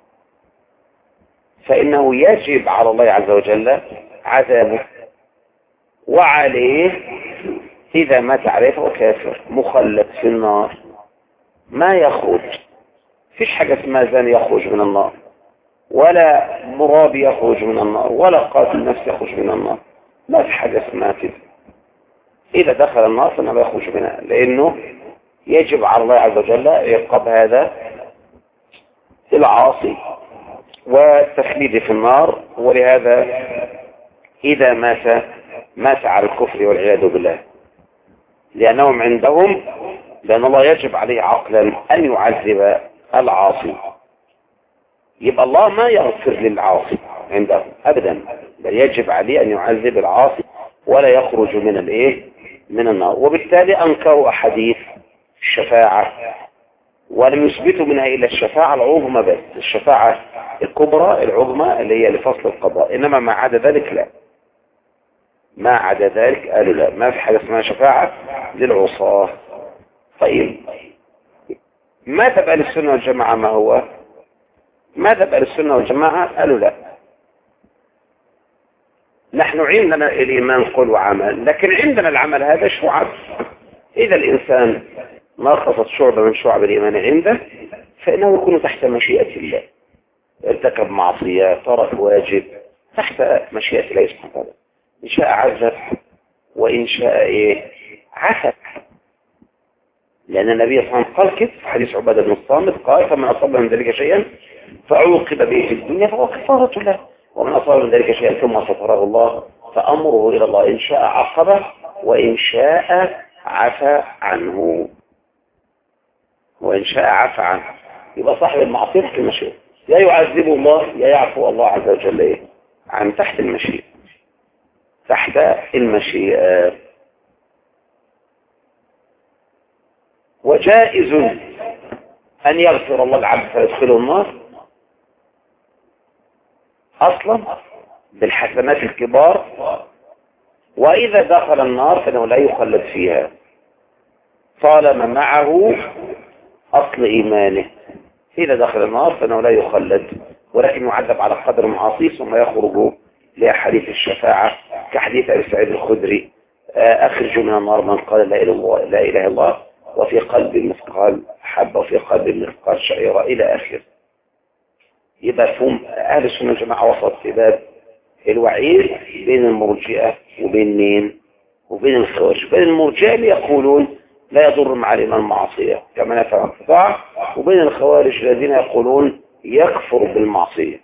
فإنه يجب على الله عز وجل عذابه، وعليه إذا مات عليه فهو كافر مخلد في النار ما يخرج. فيش حاجة اسمها زاني يخرج من النار، ولا مرابي يخرج من النار، ولا قاتل نفس يخرج من النار، ما في حاجة اسمها كده. إذا دخل النار فإنه يخرج منها، لأنه يجب على الله عز وجل عقاب هذا العاصي والتخليد في النار. ولهذا إذا مات مات على الكفر والعياذ بالله، لأنهم عندهم لأن الله يجب عليه عقلا أن يعذب العاصي. يبقى الله ما يغفر للعاصي عندهم أبدا، بل يجب عليه أن يعذب العاصي ولا يخرج من الإيه من النار. وبالتالي أنكروا أحاديث الشفاعة ولم يثبتوا منها إلا الشفاعة العظمى بس، الشفاعة الكبرى العظمى اللي هي لفصل القضاء، إنما ما عدا ذلك لا، ما عدا ذلك قالوا لا، ما في حاجة اسمها شفاعة للعصاة. طيب ماذا بقى للسنة والجماعة؟ ما هو ماذا بقى للسنة والجماعة؟ قالوا لا، نحن عندنا الإيمان قول وعمل، لكن عندنا العمل هذا شعب. إذا الإنسان نقصت شعبة من شعب الإيمان عنده فإنه يكون تحت مشيئة الله، ارتكب معصية، ترك واجب، تحت مشيئة الله سبحانه وتعالى، إن شاء عذب وإن شاء إيه عفى. لأن النبي صلى الله عليه وسلم قال كده في حديث عبادة بن الصامت قال: فمن أصاب من ذلك شيئا فعوقب به في الدنيا فهو كفارة له، ومن أصاب من ذلك شيئا ثم ستره الله فأمره إلى الله، إن شاء عقبه وإن شاء عفى عنه، وإن شاء عفى عنه. يبقى صاحب المعصية تحت المشيئة، يا يعذبه الله يا يعفو الله عز وجل إيه عن تحت المشيئة، تحت المشيئة. وجائز أن يغفر الله العبد فيدخله النار أصلا بالحسنات الكبار، وإذا دخل النار فإنه لا يخلد فيها طالما معه أصل إيمانه. إذا دخل النار فإنه لا يخلد، ولكن يعذب على قدر معاصيه ثم يخرج لأحاديث الشفاعة كحديث أبي سعيد الخدري: أخرج من النار من قال لا إله إلا الله, لا إله إلا الله وفي قلب مثقال حبة وفي قلب مثقال شعيرة إلى آخر. يبقى فهم أهل السنة والجماعة وسط في باب الوعيد بين المرجئة وبين مين وبين الخوارج. بين المرجئة اللي يقولون لا يضر مع الإيمان المعصية كما نفع القطاع، وبين الخوارج الذين يقولون يكفر بالمعصية.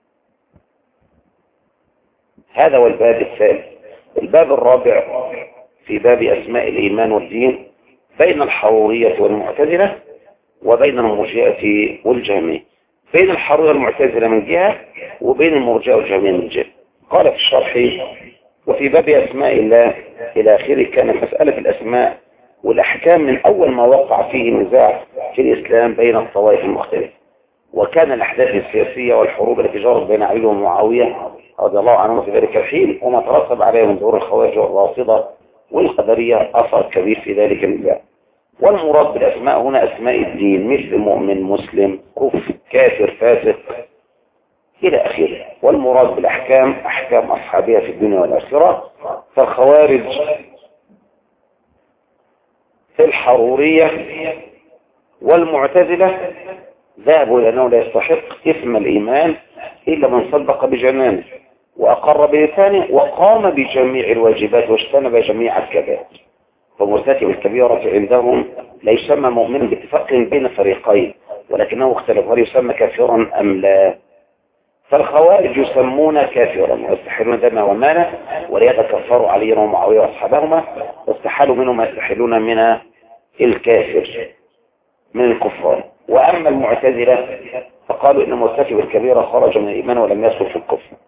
هذا هو الباب الثالث. الباب الرابع في باب أسماء الإيمان والدين بين الحرورية والمعتزلة وبين المرجئة والجهمية. بين الحرورية والمعتزلة من جهة وبين المرجئة والجهمية من جهة. قال في الشرح: وفي باب أسماء الله إلى آخره كانت مسألة الأسماء والأحكام من أول ما وقع فيه نزاع في الإسلام بين الطوائف المختلفة، وكان الأحداث السياسية والحروب التي جرت بين علي ومعاوية رضي الله عنهم في ذلك الحين وما ترتب عليه من ظهور الخوارج والرافضة والقدرية أثر كبير في ذلك النزاع. والمراد بالأسماء هنا أسماء الدين مثل مؤمن، مسلم، كفر، كافر، فاسق إلى آخره. والمراد بالأحكام أحكام أصحابها في الدنيا والآخرة. فالخوارج الحرورية والمعتزلة ذهبوا إلى أنه لا يستحق اسم الإيمان إلا من صدق بجنانه وأقر بلسانه وقام بجميع الواجبات واجتنب جميع الكبائر. فمرتكب الكبيرة عندهم لا يسمى مؤمنا باتفاق بين فريقين، ولكنه اختلف هل يسمى كافرا أم لا. فالخوارج يسمون كافرا ويستحلون دمه وماله، ولهذا كفروا علي ومعاوية وأصحابهما واستحلوا منهم ما يستحلون من الكافر من الكفار. وأما المعتزلة فقالوا إن مرتكب الكبيرة خرج من الإيمان ولم يدخل في الكفر.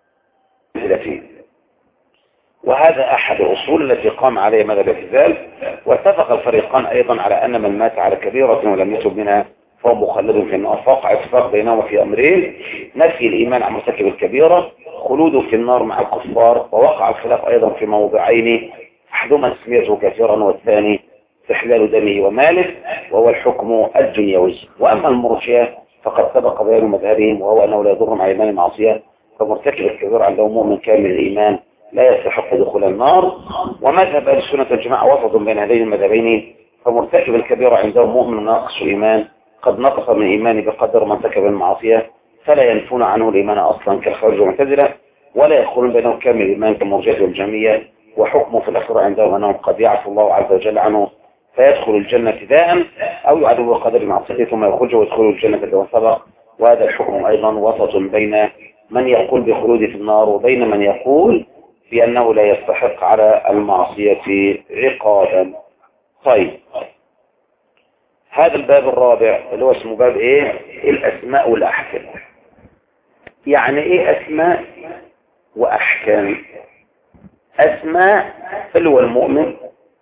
وهذا أحد الأصول التي قام عليه مذهب الاعتزال. واتفق الفريقان أيضا على أن من مات على كبيرة ولم يتب منها فهو مخلد في النار. فوقع اتفاق بينهما في أمرين: نفي الإيمان عن مرتكب الكبيرة، خلوده في النار مع الكفار. ووقع الخلاف أيضا في موضعين: أحدهما تسميته كافرا والثاني استحلال دمه وماله، وهو الحكم الدنيوي. وأما المرجئة فقد سبق بيان مذهبهم، وهو أنه لا يضر مع إيمان معصية، فمرتكب الكبيرة عنده مؤمن كامل الإيمان لا يستحق دخول النار. ومذهب أهل السنة والجماعة وسط بين هذين المذهبين، فمرتكب الكبيرة عنده مؤمن ناقص إيمان قد نقص من إيمانه بقدر ما ارتكب المعصية، فلا ينفون عنه الإيمان أصلا كالخوارج والمعتزلة، ولا يدخلون بينهم كامل الإيمان كالمرجئة والجهمية. وحكمه في الآخرة عندهم أنهم قد يعفو الله عز وجل عنه فيدخل الجنة ابتداء، أو يعذب بقدر معصيته ثم يخرج ويدخل الجنة كما سبق. وهذا الحكم أيضا وسط بين من يقول بخلود في النار وبين من يقول بأنه لا يستحق على المعصية عقابا. طيب، هذا الباب الرابع اللي هو اسمه باب ايه؟ الأسماء والأحكام. يعني ايه أسماء وأحكام؟ أسماء اللي هو المؤمن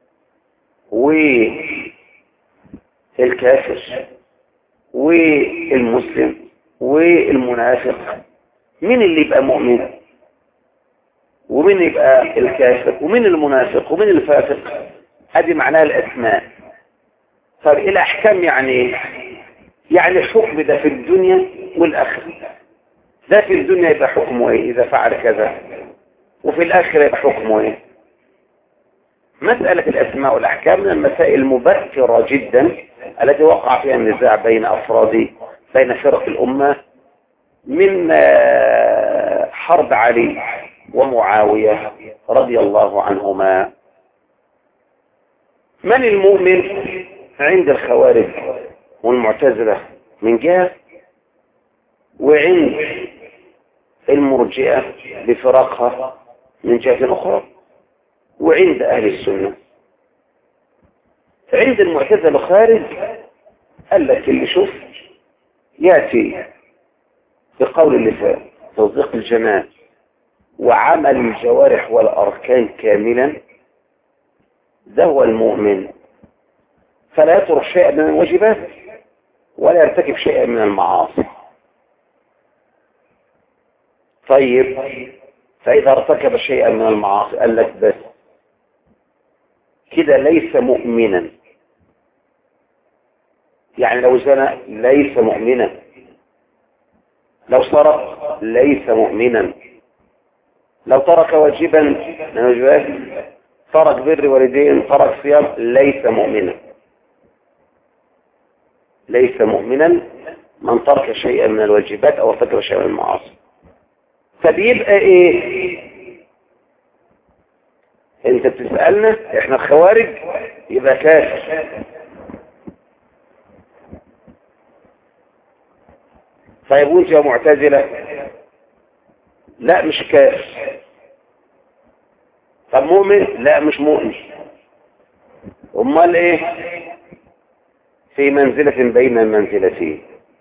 والكافر والمسلم والمنافق. مين اللي يبقى مؤمن ومين يبقى الكافر ومين المنافق ومين الفاسق؟ هذه معناها الأسماء. طيب الأحكام يعني ايه؟ يعني الحكم ده في الدنيا والآخرة. ده في الدنيا يبقى حكمه ايه إذا فعل كذا، وفي الآخرة يبقى حكمه ايه. مسألة الأسماء والأحكام من المسائل المبكرة جدا التي وقع فيها النزاع بين أفراد بين فرق الأمة من حرب علي ومعاوية رضي الله عنهما. من المؤمن عند الخوارج والمعتزلة من جهة، وعند المرجئة بفرقها من جهة أخرى، وعند أهل السنة. عند المعتزلة الخارج قال لك اللي شوف يأتي بقول اللسان تصديق الجنان وعمل الجوارح والأركان كاملا، ده هو المؤمن، فلا يترك شيئا من الواجبات ولا يرتكب شيئا من المعاصي. طيب، فإذا ارتكب شيئا من المعاصي قال لك بس كده ليس مؤمنا. يعني لو زنى ليس مؤمنا، لو سرق ليس مؤمنا، لو ترك واجبا من الواجبات، ترك بر والدين، ترك صيام، ليس مؤمنا. ليس مؤمنا من ترك شيئا من الواجبات او ارتكب شيئا من المعاصي. فبيبقى ايه؟ انت بتسألنا احنا الخوارج يبقى كافر. طيب وانت يا معتزلة؟ لا مش كافر. طب مؤمن؟ لا مش مؤمن. امال ايه؟ في منزلة بين المنزلتين.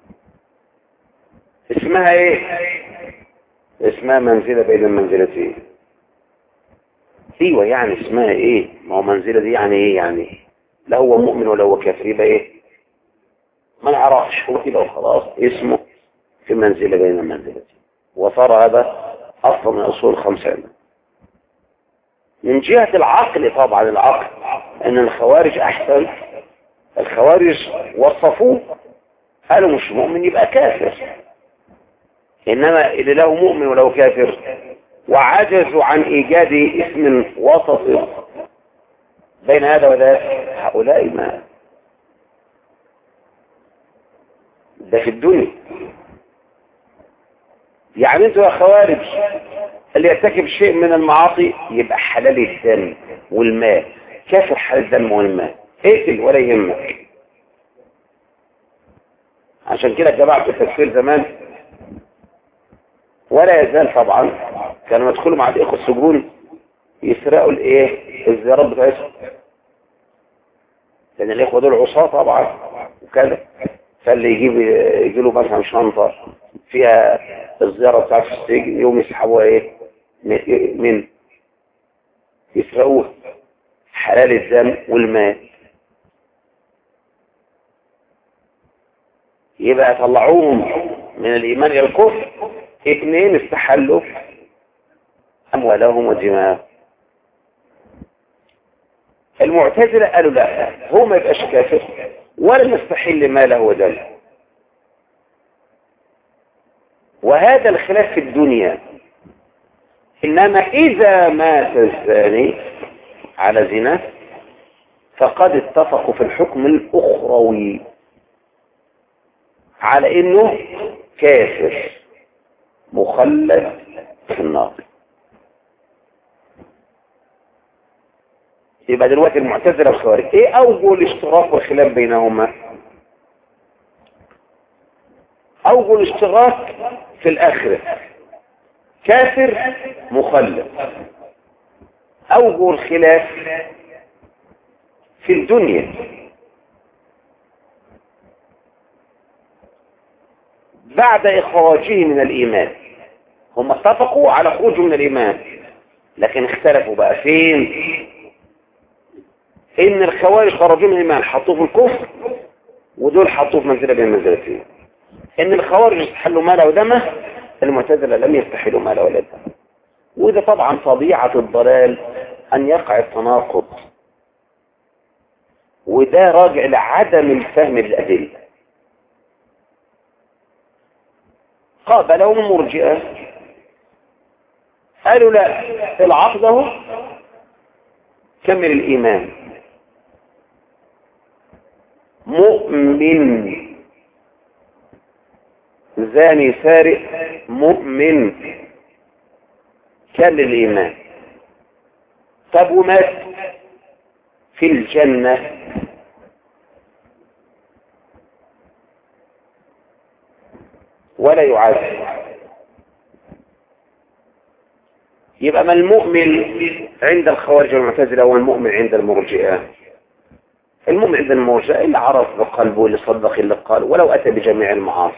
اسمها ايه؟ اسمها منزلة بين المنزلتين. ايوه، يعني اسمها ايه؟ ما هو منزلة دي يعني ايه؟ يعني لا هو مؤمن ولا هو كافر، يبقى ايه؟ ما نعرفش، هو كده وخلاص اسمه في منزلة بين المنزلتين. وصار هذا اصلا من اصول الخمسة. من جهة العقل طبعا العقل ان الخوارج احسن الخوارج وصفوه قالوا مش مؤمن يبقى كافر، إنما اللي له مؤمن وله كافر، وعجزوا عن إيجاد اسم وسط بين هذا وذاك، هؤلاء ما ده في الدنيا. يعني انتوا يا خوارج اللي يرتكب شيء من المعاصي يبقى حلال الدم والماء، كافر حلال الدم والماء، اقتل ولا يهمك. عشان كده الجماعة في التكفير زمان ولا يزال طبعا كانوا يدخلوا مع الاخوة السجون يسرقوا الايه الزيارات بتاعتهم، لان الاخوة دول عصاة طبعا وكذا، فاللي يجيب يجي له مثلا شنطة فيها الزيارة بتاعت السجن يوم يسحبوها ايه من يسرقوها، حلال الدم والمال. يبقى طلعوهم من الإيمان إلى الكفر، اثنين استحلوا أموالهم ودماءهم. المعتزلة قالوا لا، هو ما يبقاش كافر ولا نستحل ماله ودمه. وهذا الخلاف في الدنيا، إنما إذا مات الزاني على زنا فقد اتفقوا في الحكم الأخروي على إنه كافر مخلد في النار. يبقى دلوقتي المعتزلة والخوارج ايه اوجه الاشتراك والخلاف بينهما؟ اوجه الاشتراك في الاخرة كافر مخلد، اوجه الخلاف في الدنيا بعد اخراجه من الايمان. هم اتفقوا على خروجه من الايمان لكن اختلفوا بقى فين؟ ان الخوارج خرجوا من الايمان حطوه في الكفر، ودول حطوه في منزله بين منزلتين. ان الخوارج استحلوا ماله ودمه، المعتزله لم يستحلوا ماله ولا دمه. وده طبعا طبيعه الضلال ان يقع التناقض، وده راجع لعدم الفهم بالادله. قابلهم المرجئه قالوا لا، العقد اهو كمل الايمان، مؤمن زاني سارق مؤمن كان للإيمان. طب ومات في الجنة ولا يعذب. يبقى ما المؤمن عند الخوارج والمعتزلة والمؤمن عند المرجئة؟ المؤمن عند المرجئة اللي عرف بقلبه، اللي صدق اللي قال ولو أتى بجميع المعاصي.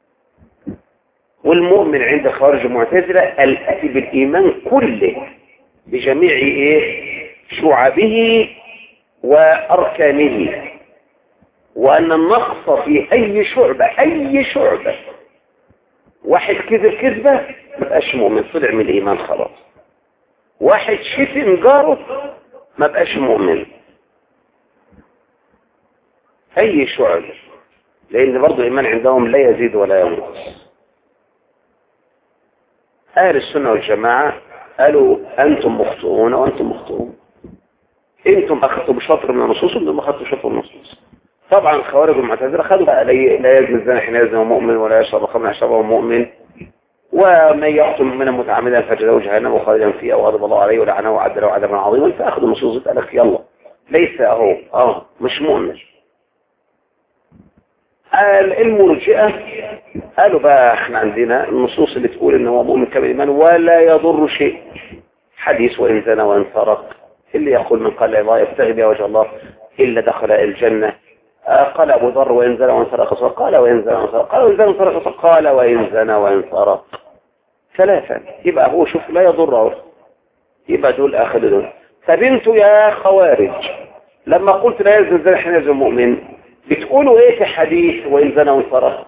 والمؤمن عند الخوارج والمعتزلة الأتي بالإيمان كله بجميع إيه شعبه وأركانه، وأن النقص في أي شعبة أي شعبة واحد كذب كذبة ما بقاش مؤمن، طلع من الإيمان خلاص. واحد شتم جاره ما بقاش مؤمن، أي شعب، لأن برضو الإيمان عندهم لا يزيد ولا ينقص. أهل السنة والجماعة قالوا أنتم مخطئون وأنتم مخطئون، أنتم أخذتوا بشطر من النصوص وأنتم أخذتوا بشطر من النصوص. طبعا الخوارج والمعتزلة خدوا بقى لا يزني الزاني حين يزني مؤمن ولا يشرب الخمر يشربه مؤمن، ومن يقتل مؤمنا متعمدا فجزاؤه جهنم وخالدا فيها وغضب الله عليه ولعنه وعد له عذابا عظيما. فأخذوا النصوص قال لك يلا ليس أهو اه مش مؤمن. المرجئة قالوا بقى احنا عندنا النصوص اللي تقول ان هو مؤمن كامل الايمان ولا يضر شيء، حديث وان زنى وان سرق، اللي يقول من قال لا يبتغي بها وجه الله الا دخل الجنه. قال ابو ذر وان زنى وان سرق قال وان زنى وان سرق قال وان زنى وان سرق قال وان زنى وان سرق ثلاثا. يبقى هو شوف لا يضره، يبقى دول اخذوا دول. طب انتوا يا خوارج لما قلت لا يزني الزاني حين يزني المؤمن بتقولوا ايه في حديث وان زنى وان سرق؟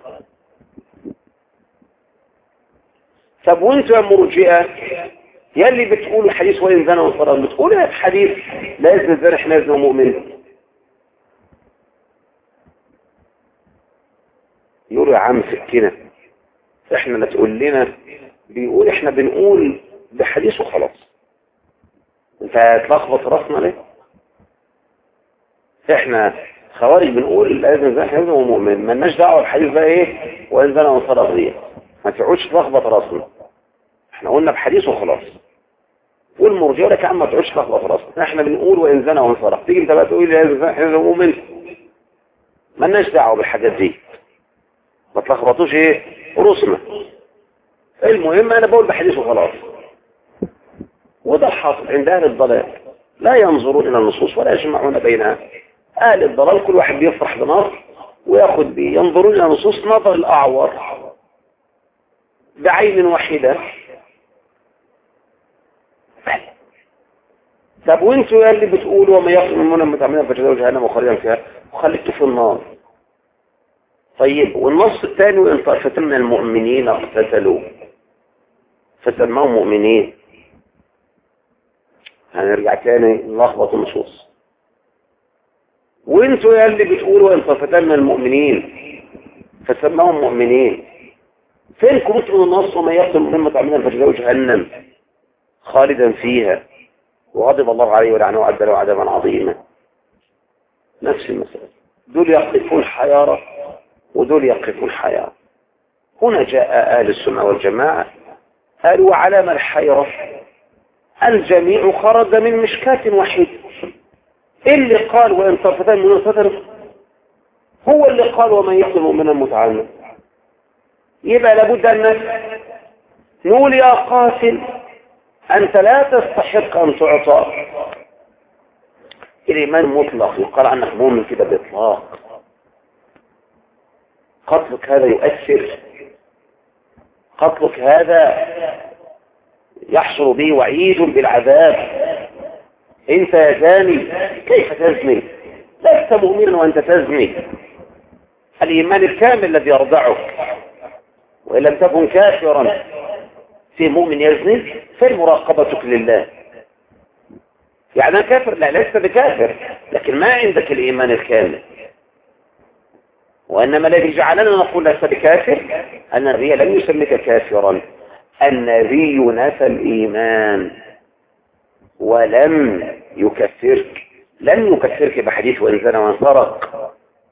طب وانتوا يا مرجئه يلي بتقولوا حديث وان زنى وان سرق بتقولوا ايه في حديث لا يزني الزاني حين يزني المؤمن؟ له يا عم سكينة، احنا لا تقول لنا، بيقول احنا بنقول بحديث وخلاص. انت هتلخبط راسنا ليه؟ احنا خوارج بنقول لازم زي حزب ومؤمن، مالناش دعوه بحديث بقى ايه وان زنا وصدق دي، ما تقعدش تلخبط راسنا. احنا قلنا بحديث وخلاص. والمرجئه لك يا عم ما تقعدش تلخبط راسنا، احنا بنقول وان زنا وصدق، تيجي انت بقى تقول لي لازم زي حزب ومؤمن، مالناش دعوه بالحاجات دي، ما تلخبطوش ايه راسنا. المهم انا بقول بحديث وخلاص. وده الحاصل عند اهل الضلال، لا ينظرون الى النصوص ولا يجمعون بينها. اهل الضلال كل واحد بيفرح بنص وياخد بيه، ينظرون الى النصوص نظر الاعور بعين واحده. طب وانتوا يا اللي بتقولوا وما يقصد من المتعمدين فجزاؤهم جهنم وخالدين فيها وخلدتوا في النار. طيب والنص الثاني وان طائفتين من المؤمنين اقتتلوا فسموهم مؤمنين. هنرجع تاني نلخبط النصوص. وانتوا يا اللي بتقولوا وان طائفتين من المؤمنين فسموهم مؤمنين، فين كنتم من النص وما يقتل من المتعمدين فجزاؤهم جهنم خالدا فيها وغضب الله عليه ولعنه وعد له عذابا عظيما؟ نفس المسألة، دول يقفون حيارة ودول يقفون حيارة. هنا جاء أهل السنة والجماعة قالوا وعلام الحيرة الجميع خرج من مشكاة واحدة. اللي قال وإن طرفتان من الفتر هو اللي قال ومن يقتل مؤمنا متعمدا. يبقى لابد أن نقول يا قاتل أنت لا تستحق أن تعطى الإيمان مطلق، يقال عنك مؤمن كده بإطلاق. قتلك هذا يؤثر، قتلك هذا يحصل به وعيد بالعذاب. انت يا زاني كيف تزني؟ لست مؤمنا وانت تزني. الإيمان الكامل الذي يرضعك، وإن لم تكن كافرا في مؤمن يزني فالمراقبتك لله. يعني أنا كافر؟ لا لست بكافر، لكن ما عندك الإيمان الكامل. وإنما الذي جعلنا نقول لست بكافر أن النبي لم يسميك كافرا، النبي نفى الإيمان ولم يكفرك، لم يكفرك بحديث وإن زنى وإن سرق،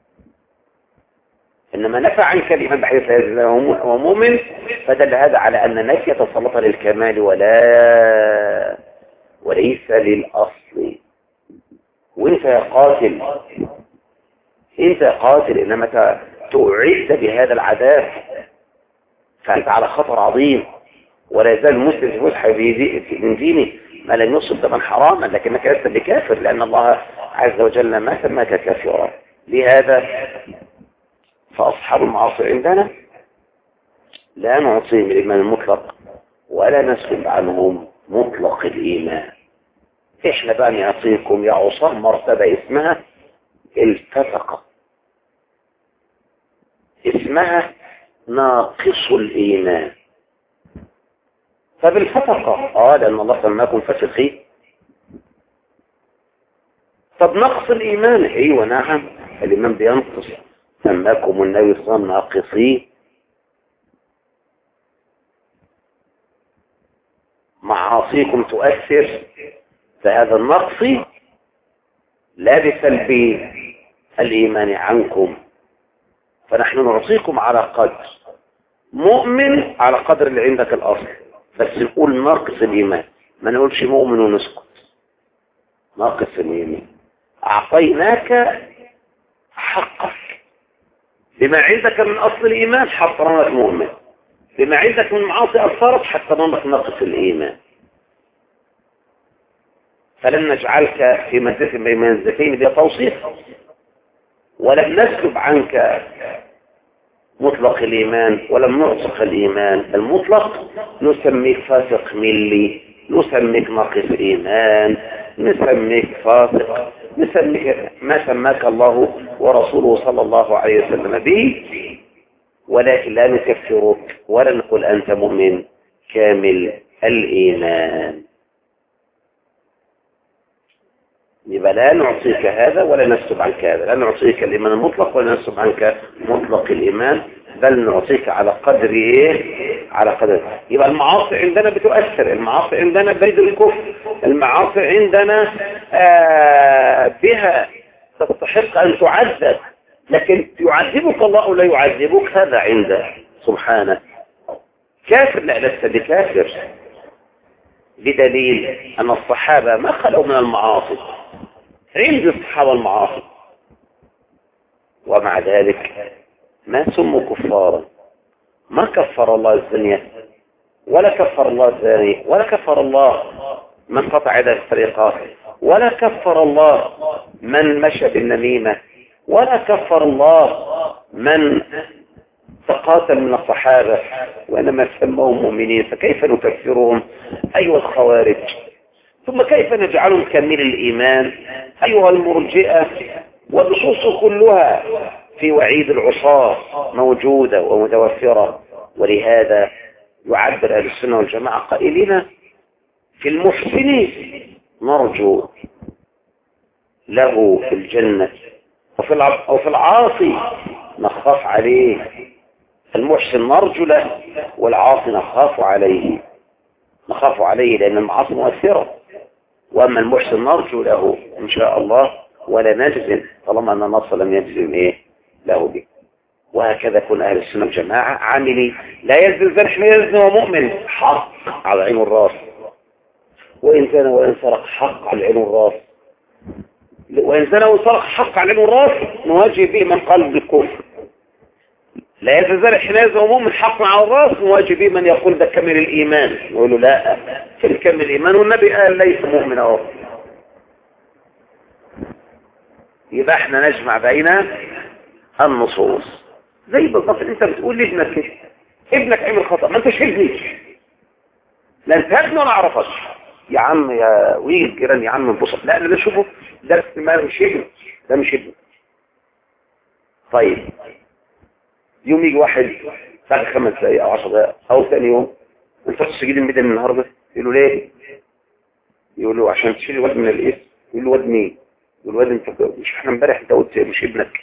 إنما نفى عنك الإيمان بحديث وهو مؤمن. فدل هذا على أن النفي يتسلط للكمال ولا وليس للأصل. وانت يا قاتل، انت يا قاتل انما تعد بهذا العذاب فانت على خطر عظيم. ولا يزال المسلم في فسحه من دينه ما لم يصب دما حراما، لكنك لست بكافر لان الله عز وجل ما سماك كافرا. لهذا فاصحاب المعاصي عندنا لا نعطيهم الايمان المطلق ولا نسلب عنهم مطلق الايمان. احنا بقى نعطيكم يا عصام مرتبه اسمها الفتقه، اسمها ناقص الإيمان. فبالفتقة اه لأن الله سماكم فاسقين. طب نقص الإيمان ايوه نعم الإيمان بينقص، سماكم النبي صلى الله عليه وسلم ناقصين. معاصيكم تؤثر، فهذا النقص لا بسلب الإيمان عنكم. فنحن نعطيكم على قدر مؤمن، على قدر اللي عندك الأصل، بس نقول ناقص الإيمان، ما نقولش مؤمن ونسكت. ناقص الإيمان أعطيناك حقك بما عندك من أصل الإيمان حتى نراك مؤمن، بما عندك من معاصي أثرت حتى نراك ناقص الإيمان. فلن نجعلك في منزلة بين منزلتين بتوصيف، ولم نسلب عنك مطلق الإيمان ولم نعتق الإيمان المطلق. نسميك فاسق ملي، نسميك ناقص إيمان، نسميك فاسق، نسميك ما سماك الله ورسوله صلى الله عليه وسلم به، ولكن لا نكفرك ولا نقول أنت مؤمن كامل الإيمان. يبقى لا نعطيك هذا ولا نسلب عنك هذا، لا نعطيك الإيمان المطلق ولا نسلب عنك مطلق الإيمان. بل نعطيك على قدر ايه؟ على قدر. يبقى المعاصي عندنا بتؤثر، المعاصي عندنا بريد الكفر، المعاصي عندنا آه بها تستحق ان تعذب، لكن يعذبك الله او لا يعذبك هذا عنده سبحانه. كافر؟ لا لست بكافر، بدليل ان الصحابة ما خلوا من المعاصي، عند الصحابة المعاصي، ومع ذلك ما سموا كفارا. ما كفر الله الزانية، ولا كفر الله الزاني، ولا كفر الله من قطع يد السرقة، ولا كفر الله من مشى بالنميمة، ولا كفر الله من تقاتل من الصحابة، وإنما سموهم مؤمنين. فكيف نكفرهم أيها الخوارج؟ ثم كيف نجعلهم كامل الإيمان أيها المرجئة؟ والنصوص كلها في وعيد العصاة موجودة ومتوفرة. ولهذا يعبر أهل السنة والجماعة قائلين في المحسن نرجو له في الجنة، وفي أو في العاصي نخاف عليه. المحسن نرجو له، والعاصي نخاف عليه. نخاف عليه لأن المعاصي مؤثرة. وأما المحسن نرجو له إن شاء الله ولا نجزم طالما أن النص لم يجزم إيه له به. وهكذا كن أهل السنة والجماعة عاملين. لا يزن الزرح لا يزن ومؤمن، حق على عين الراس. وإن زنى وإن سرق حق على عين الراس. وإن زنى وإن سرق حق على عين الراس نواجه به من قلب الكفر. لا يزن الزرح لا يزن ومؤمن حق على الراس نواجه به من يقول ده كمل الإيمان. نقول له لا، في كمل الإيمان والنبي قال ليس مؤمن أهو. يبقى احنا نجمع بين النصوص. زي بالضبط انت بتقول لابنك كده، ابنك عمل خطأ، ما انتش ابني، لا انت ابني ولا اعرفش يا عم يا ويجي الجيران يا عم انبسط. لا انا بشوفه ده مش ابني، ده مش ابني. طيب يوم يجي واحد بعد خمس دقايق او عشر دقايق او ثاني يوم، انت تسجيل الميدان النهارده، يقول له ليه؟ يقول له عشان تشيل الواد من الاسم. يقول له واد مين؟ يقول له واد انت مش احنا امبارح انت قلت مش ابنك.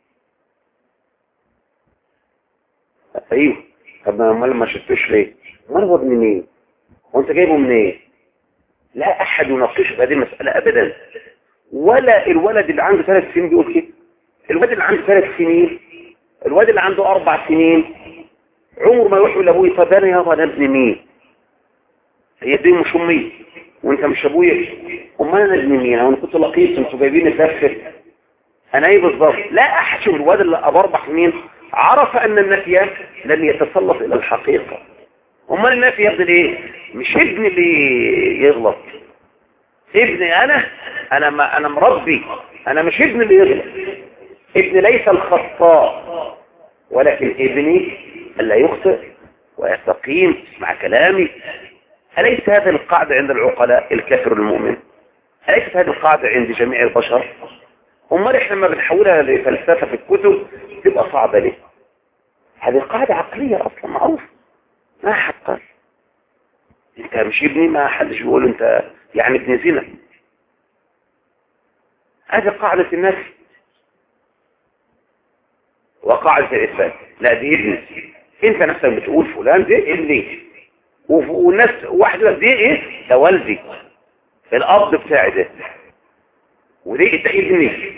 ايوه، طب امال ما شفتوش ليه؟ امال هو ابن مين؟ وانت جايبه منين؟ إيه؟ لا احد يناقشه في هذه المساله ابدا. ولا الولد اللي عنده ثلاث سنين بيقول كده. الولد اللي عنده ثلاث سنين، الولد اللي عنده اربع سنين عمره ما يروح لابوه طب انا يابا انا ابن مين؟ هي دي مش امي وانت مش ابويا، امال انا ابن مين؟ انا كنت لقيت انتوا جايبيني تفه انا ايه بالظبط؟ لا احد. شوف الولد اللي ابو اربع سنين عرف ان النفي لن يتسلط الى الحقيقه. امال النفي يفضل ايه؟ مش ابني اللي يغلط، ابني انا انا ما انا مربي، انا مش ابني اللي يغلط. ابني ليس الخطاء ولكن ابني الا يخطئ ويستقيم مع كلامي. أليس هذه القاعدة عند العقلاء الكافر المؤمن؟ أليست هذه القاعدة عند جميع البشر؟ امال احنا لما بنحولها لفلسفة في الكتب تبقى صعبة ليه؟ هذه قاعدة عقلية اصلا معروفة ما حد قال انت مش ابني، ما حدش يقول انت يعني ابن زنا. هذه قاعدة النفي وقاعدة الإثبات. لا دي ابني، انت نفسك بتقول فلان دي ابني، والناس واحدة دي ايه؟ ده والدي الاب بتاعي ده، ودي ده ابني.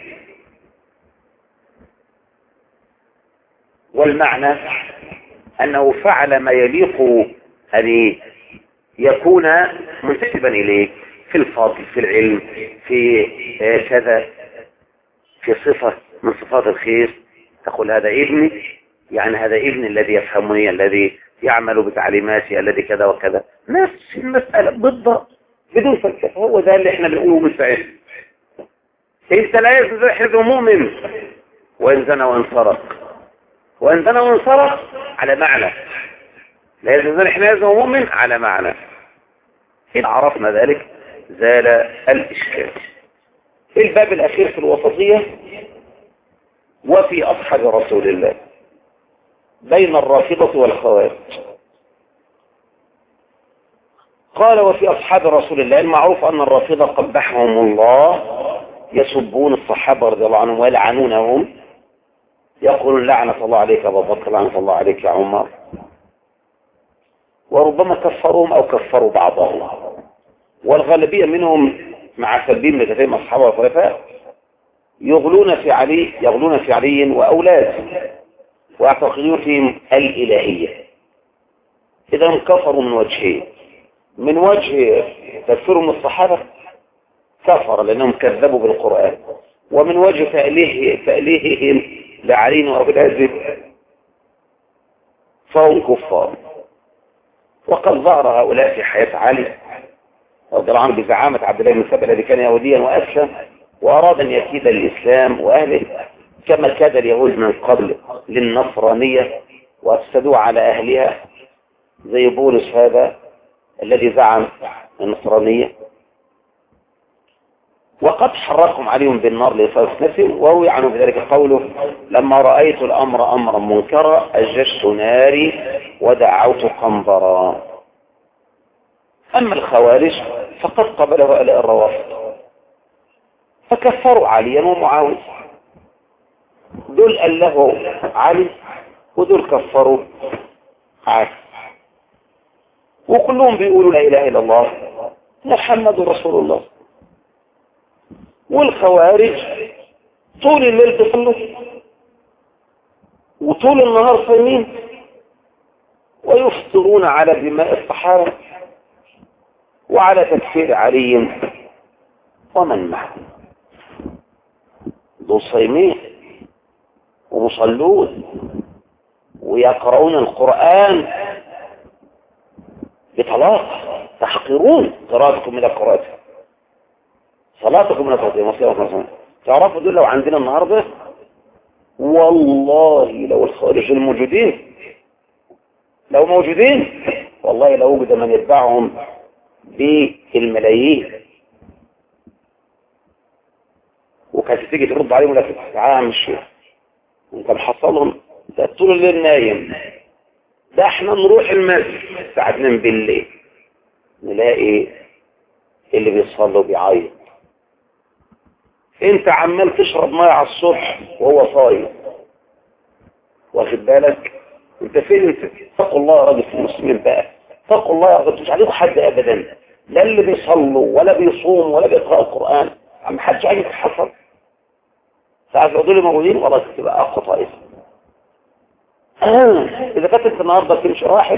والمعنى انه فعل ما يليق ان يكون منتسبا اليه في الفضل في العلم في كذا، في صفة من صفات الخير. تقول هذا ابني، يعني هذا ابني الذي يفهمني، الذي يعمل بتعليماتي، الذي كذا وكذا. نفس المسألة بالضبط بدون فلسفة. هو ده اللي احنا بنقوله من ساعتها. انت لا يزن حفظ مؤمن وان زنى وان سرق، وان زنى وان سرق على معنى، لا يزن حفظ مؤمن على معنى. إذا عرفنا ذلك زال الإشكال. الباب الأخير في الوسطية وفي أصحاب رسول الله بين الرافضة والخوارج. قال وفي أصحاب رسول الله المعروف أن الرافضة قبحهم الله يسبون الصحابة رضي الله عنهم ويلعنونهم يقولون لعنة الله عليك يا أبا بكر، لعنة الله عليك يا عمر، وربما كفروهم أو كفروا بعضهم، والغالبية منهم مع سلبين لكثير أصحابه والخلفاء يغلون في علي يغلون في علي وأولاده ويعتقدون فيهم الإلهية. إذا كفروا من وجهين: من وجه تكفيرهم الصحابة كفر لأنهم كذبوا بالقرآن، ومن وجه تأليه تأليههم لعلي وأولاده فهم كفار. وقد ظهر هؤلاء في حياة علي رضي الله عنه بزعامة عبد الله بن سبأ الذي كان يهوديا وأسلم وأراد أن يكيد الإسلام وأهله كما كاد اليهود من قبل للنصرانية وأفسدوا على أهلها، زي بولس هذا الذي زعم النصرانية. وقد حرقهم عليهم بالنار لإصابة نفسهم، وروي عنه بذلك قوله: لما رأيت الأمر أمرا منكرا أججت ناري ودعوت قنبرا. أما الخوارج فقد قبله آلاء الروافض فكفروا عليا ومعاوية، دول أله علي ودول كفروا علي، وكلهم بيقولوا لا إله إلا الله محمد رسول الله. والخوارج طول الليل بيصلوا وطول النهار صايمين ويفطرون على دماء الصحابة وعلى تكفير علي ومن معه. دول صايمين ومصلون ويقرؤون القرآن بطلاق، تحقرون قراءتكم من القرآن، صلاتكم من القرآن. تعرفوا دول لو عندنا النهاردة والله لو الخارج الموجودين لو موجودين والله لو وجد من يتبعهم بالملايين، وكانت تيجي ترد عليهم ولا تعالى عم الشيخ انت محصلهم ده طول الليل نايم، ده احنا نروح المسجد الساعة اتنين بالليل نلاقي اللي بيصلي وبيعيط. انت عمال تشرب ميه على الصبح وهو صايم، واخد بالك انت فين؟ انت اتقوا الله يا راجل في المسلمين بقى، اتقوا الله يا راجل، مش عليكم حد ابدا، لا اللي بيصلوا ولا بيصوم ولا بيقرأ القرآن، عم حدش عايز يتحصل. ساعات دول موجودين والله تبقى اقوى طائفه. آه. اذا كانت انت النهارده تمشي واحد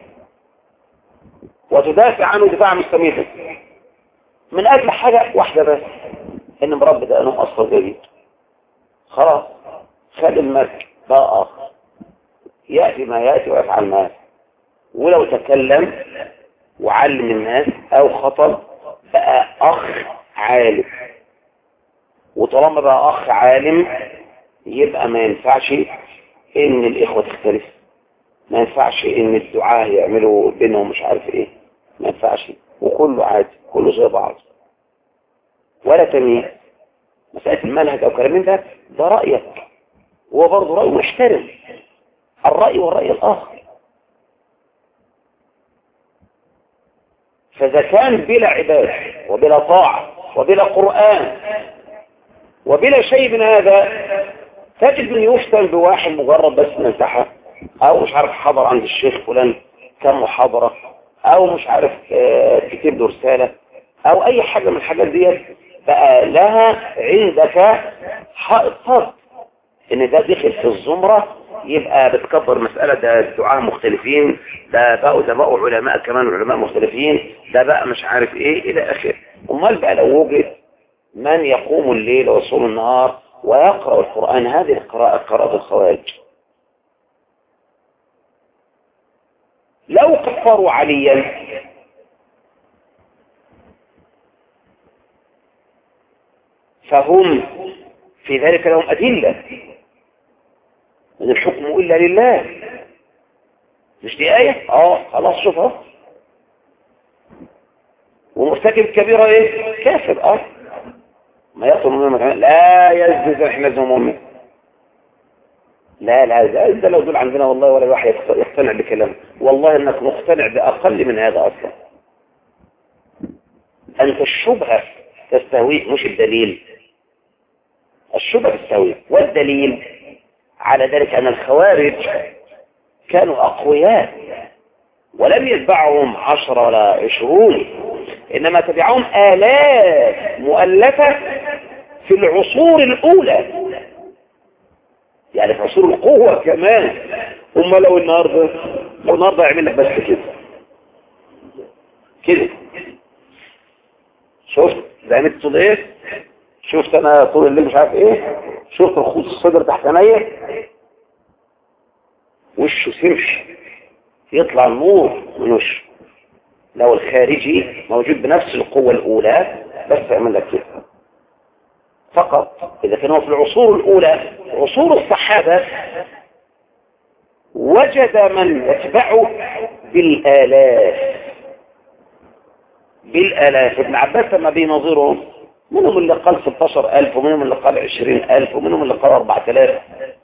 وتدافع عنه دفاع مستميت من اجل حاجه واحده بس، ان مربي ده انهم اصلا جديد، خلاص خد المسك بقى اخر ياتي ما ياتي ويفعل ما يفعل، ولو تكلم وعلم الناس او خطب بقى اخ عالم، وطالما بقى اخ عالم يبقى ما ينفعش ان الاخوه تختلف، ما ينفعش ان الدعاء يعملوا بينهم مش عارف ايه، ما ينفعش، وكله عادي كله زي بعض ولا تمييز. مسألة المنهج او كلام ده ده رأيك، هو برضه رأي محترم، الرأي والرأي الآخر. فإذا كان بلا عبادة وبلا طاعة وبلا قرآن وبلا شيء من هذا، تجد من يفتن بواحد مجرد بس من انتحى او مش عارف حضر عند الشيخ فلان كم محاضرة او مش عارف كتب له رسالة او اي حاجة من الحاجات دي، بقى لها عندك حائط صد ان ده دخل في الزمرة، يبقى بتكبر مسألة ده الدعاء مختلفين، ده بقوا ده بقوا علماء كمان علماء مختلفين، ده بقى مش عارف ايه الى اخره. امال بقى لو وجد من يقوم الليل ويصوم النهار ويقرأ القرآن، هذه القراءة قراءة الخوارج. لو كفروا عليا فهم في ذلك لهم أدلة، من الحكم إلا لله، مش دي آية؟ اه خلاص شوفها. ومرتكب كبيرة ايه؟ كافر. اه ما يقتل من لا يزني احنا زي مؤمن، لا لا ده, ده لو دول عندنا والله ولا الواحد يقتنع بكلام، والله انك مقتنع بأقل من هذا اصلا. انت الشبهة تستهويك مش الدليل، الشبهة تستهويك، والدليل على ذلك أن الخوارج كانوا أقوياء ولم يتبعهم عشرة ولا عشرون، إنما تبعهم آلاف مؤلفة في العصور الأولى، يعني في عصور القوة كمان. هم لو النهاردة لو النهاردة يعمل لك بس كده كده، شفت زي ما تقول ايه، شفت انا طول الليل مش عارف ايه، شفت الخوص الصدر تحت عينيا، وشه سمش يطلع النور من وشه. لو الخارجي موجود بنفس القوة الأولى بس يعمل لك كده فقط. إذا كان هو في العصور الأولى عصور الصحابة وجد من يتبعه بالآلاف بالآلاف. ابن عباس لما بينظرهم منهم اللي قال ستاشر ألف ومنهم اللي قال عشرين ألف ومنهم اللي قال أربعة آلاف،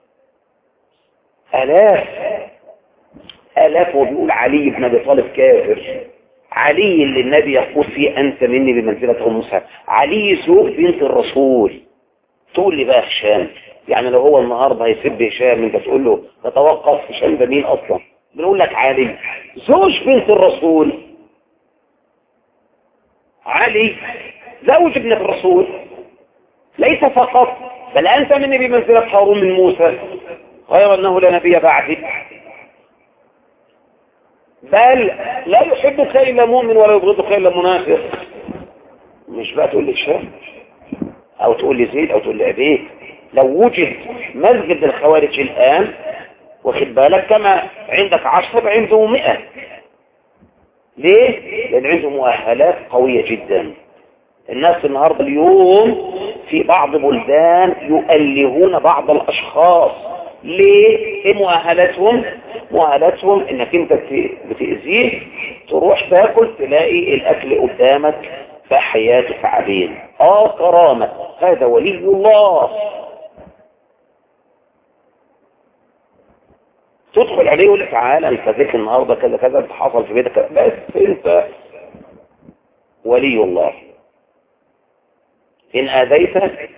آلاف آلاف. وبيقول علي بن أبي طالب كافر، علي اللي النبي يقول فيه أنت مني بمنزلة موسى، علي زوج بنت الرسول. تقول لي بقى هشام، يعني لو هو النهارده هيسب هشام انت تقول له تتوقف، هشام ده مين اصلا؟ بنقول لك علي زوج بنت الرسول، علي زوج ابنة الرسول، ليس فقط بل أنت مني بمنزلة هارون من موسى غير أنه لا نبي بعدي، بل لا يحبك إلا مؤمن ولا يبغضك إلا منافق. مش بقى تقول لي هشام أو تقول لي زيد أو تقول لي عبيد. لو وجد مسجد الخوارج الآن واخد بالك كما عندك عشرة عنده مئة، ليه؟ لأن عنده مؤهلات قوية جدا. الناس النهاردة اليوم في بعض بلدان يؤلهون بعض الأشخاص، ليه؟ ايه مؤهلاتهم؟ مؤهلاتهم انك انت بتأذيه تروح تاكل تلاقي الأكل قدامك فحياته فعبين. اه كرامة، هذا ولي الله. تدخل عليه يقول لك تعالى انت ذيك النهارده كذا كذا انت حصل في بيتك، بس انت ولي الله. ان اذيت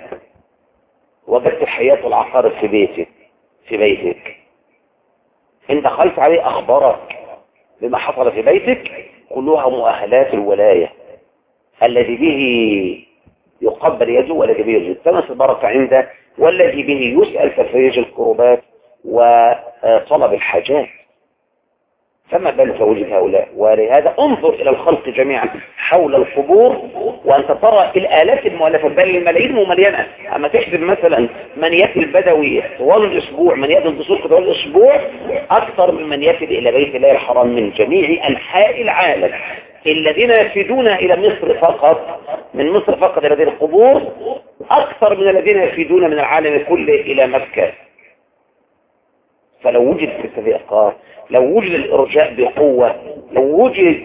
وجدت الحياة والعقارب في بيتك في بيتك ان دخلت عليه اخبارك بما حصل في بيتك، كلها مؤهلات الولاية، الذي به يقبل يده والذي به يلتمس البركة عنده والذي به يسأل تفريج الكروبات وطلب الحاجات. فما بالك وجد هؤلاء؟ ولهذا انظر إلى الخلق جميعا حول القبور وأنت ترى الآلاف المؤلفة بل الملايين مملينة. أما تحسب مثلا من يأتي البدوي طوال الأسبوع، من يأتي الدسوق طوال الأسبوع أكثر من من يأتي إلى بيت الله الحرام من جميع أنحاء العالم. الذين يفيدون إلى مصر فقط، من مصر فقط إلى هذه القبور أكثر من الذين يفيدون من العالم كله إلى مكة. فلو وجد في التذكار، لو وجد الإرجاء بقوة، لو وجد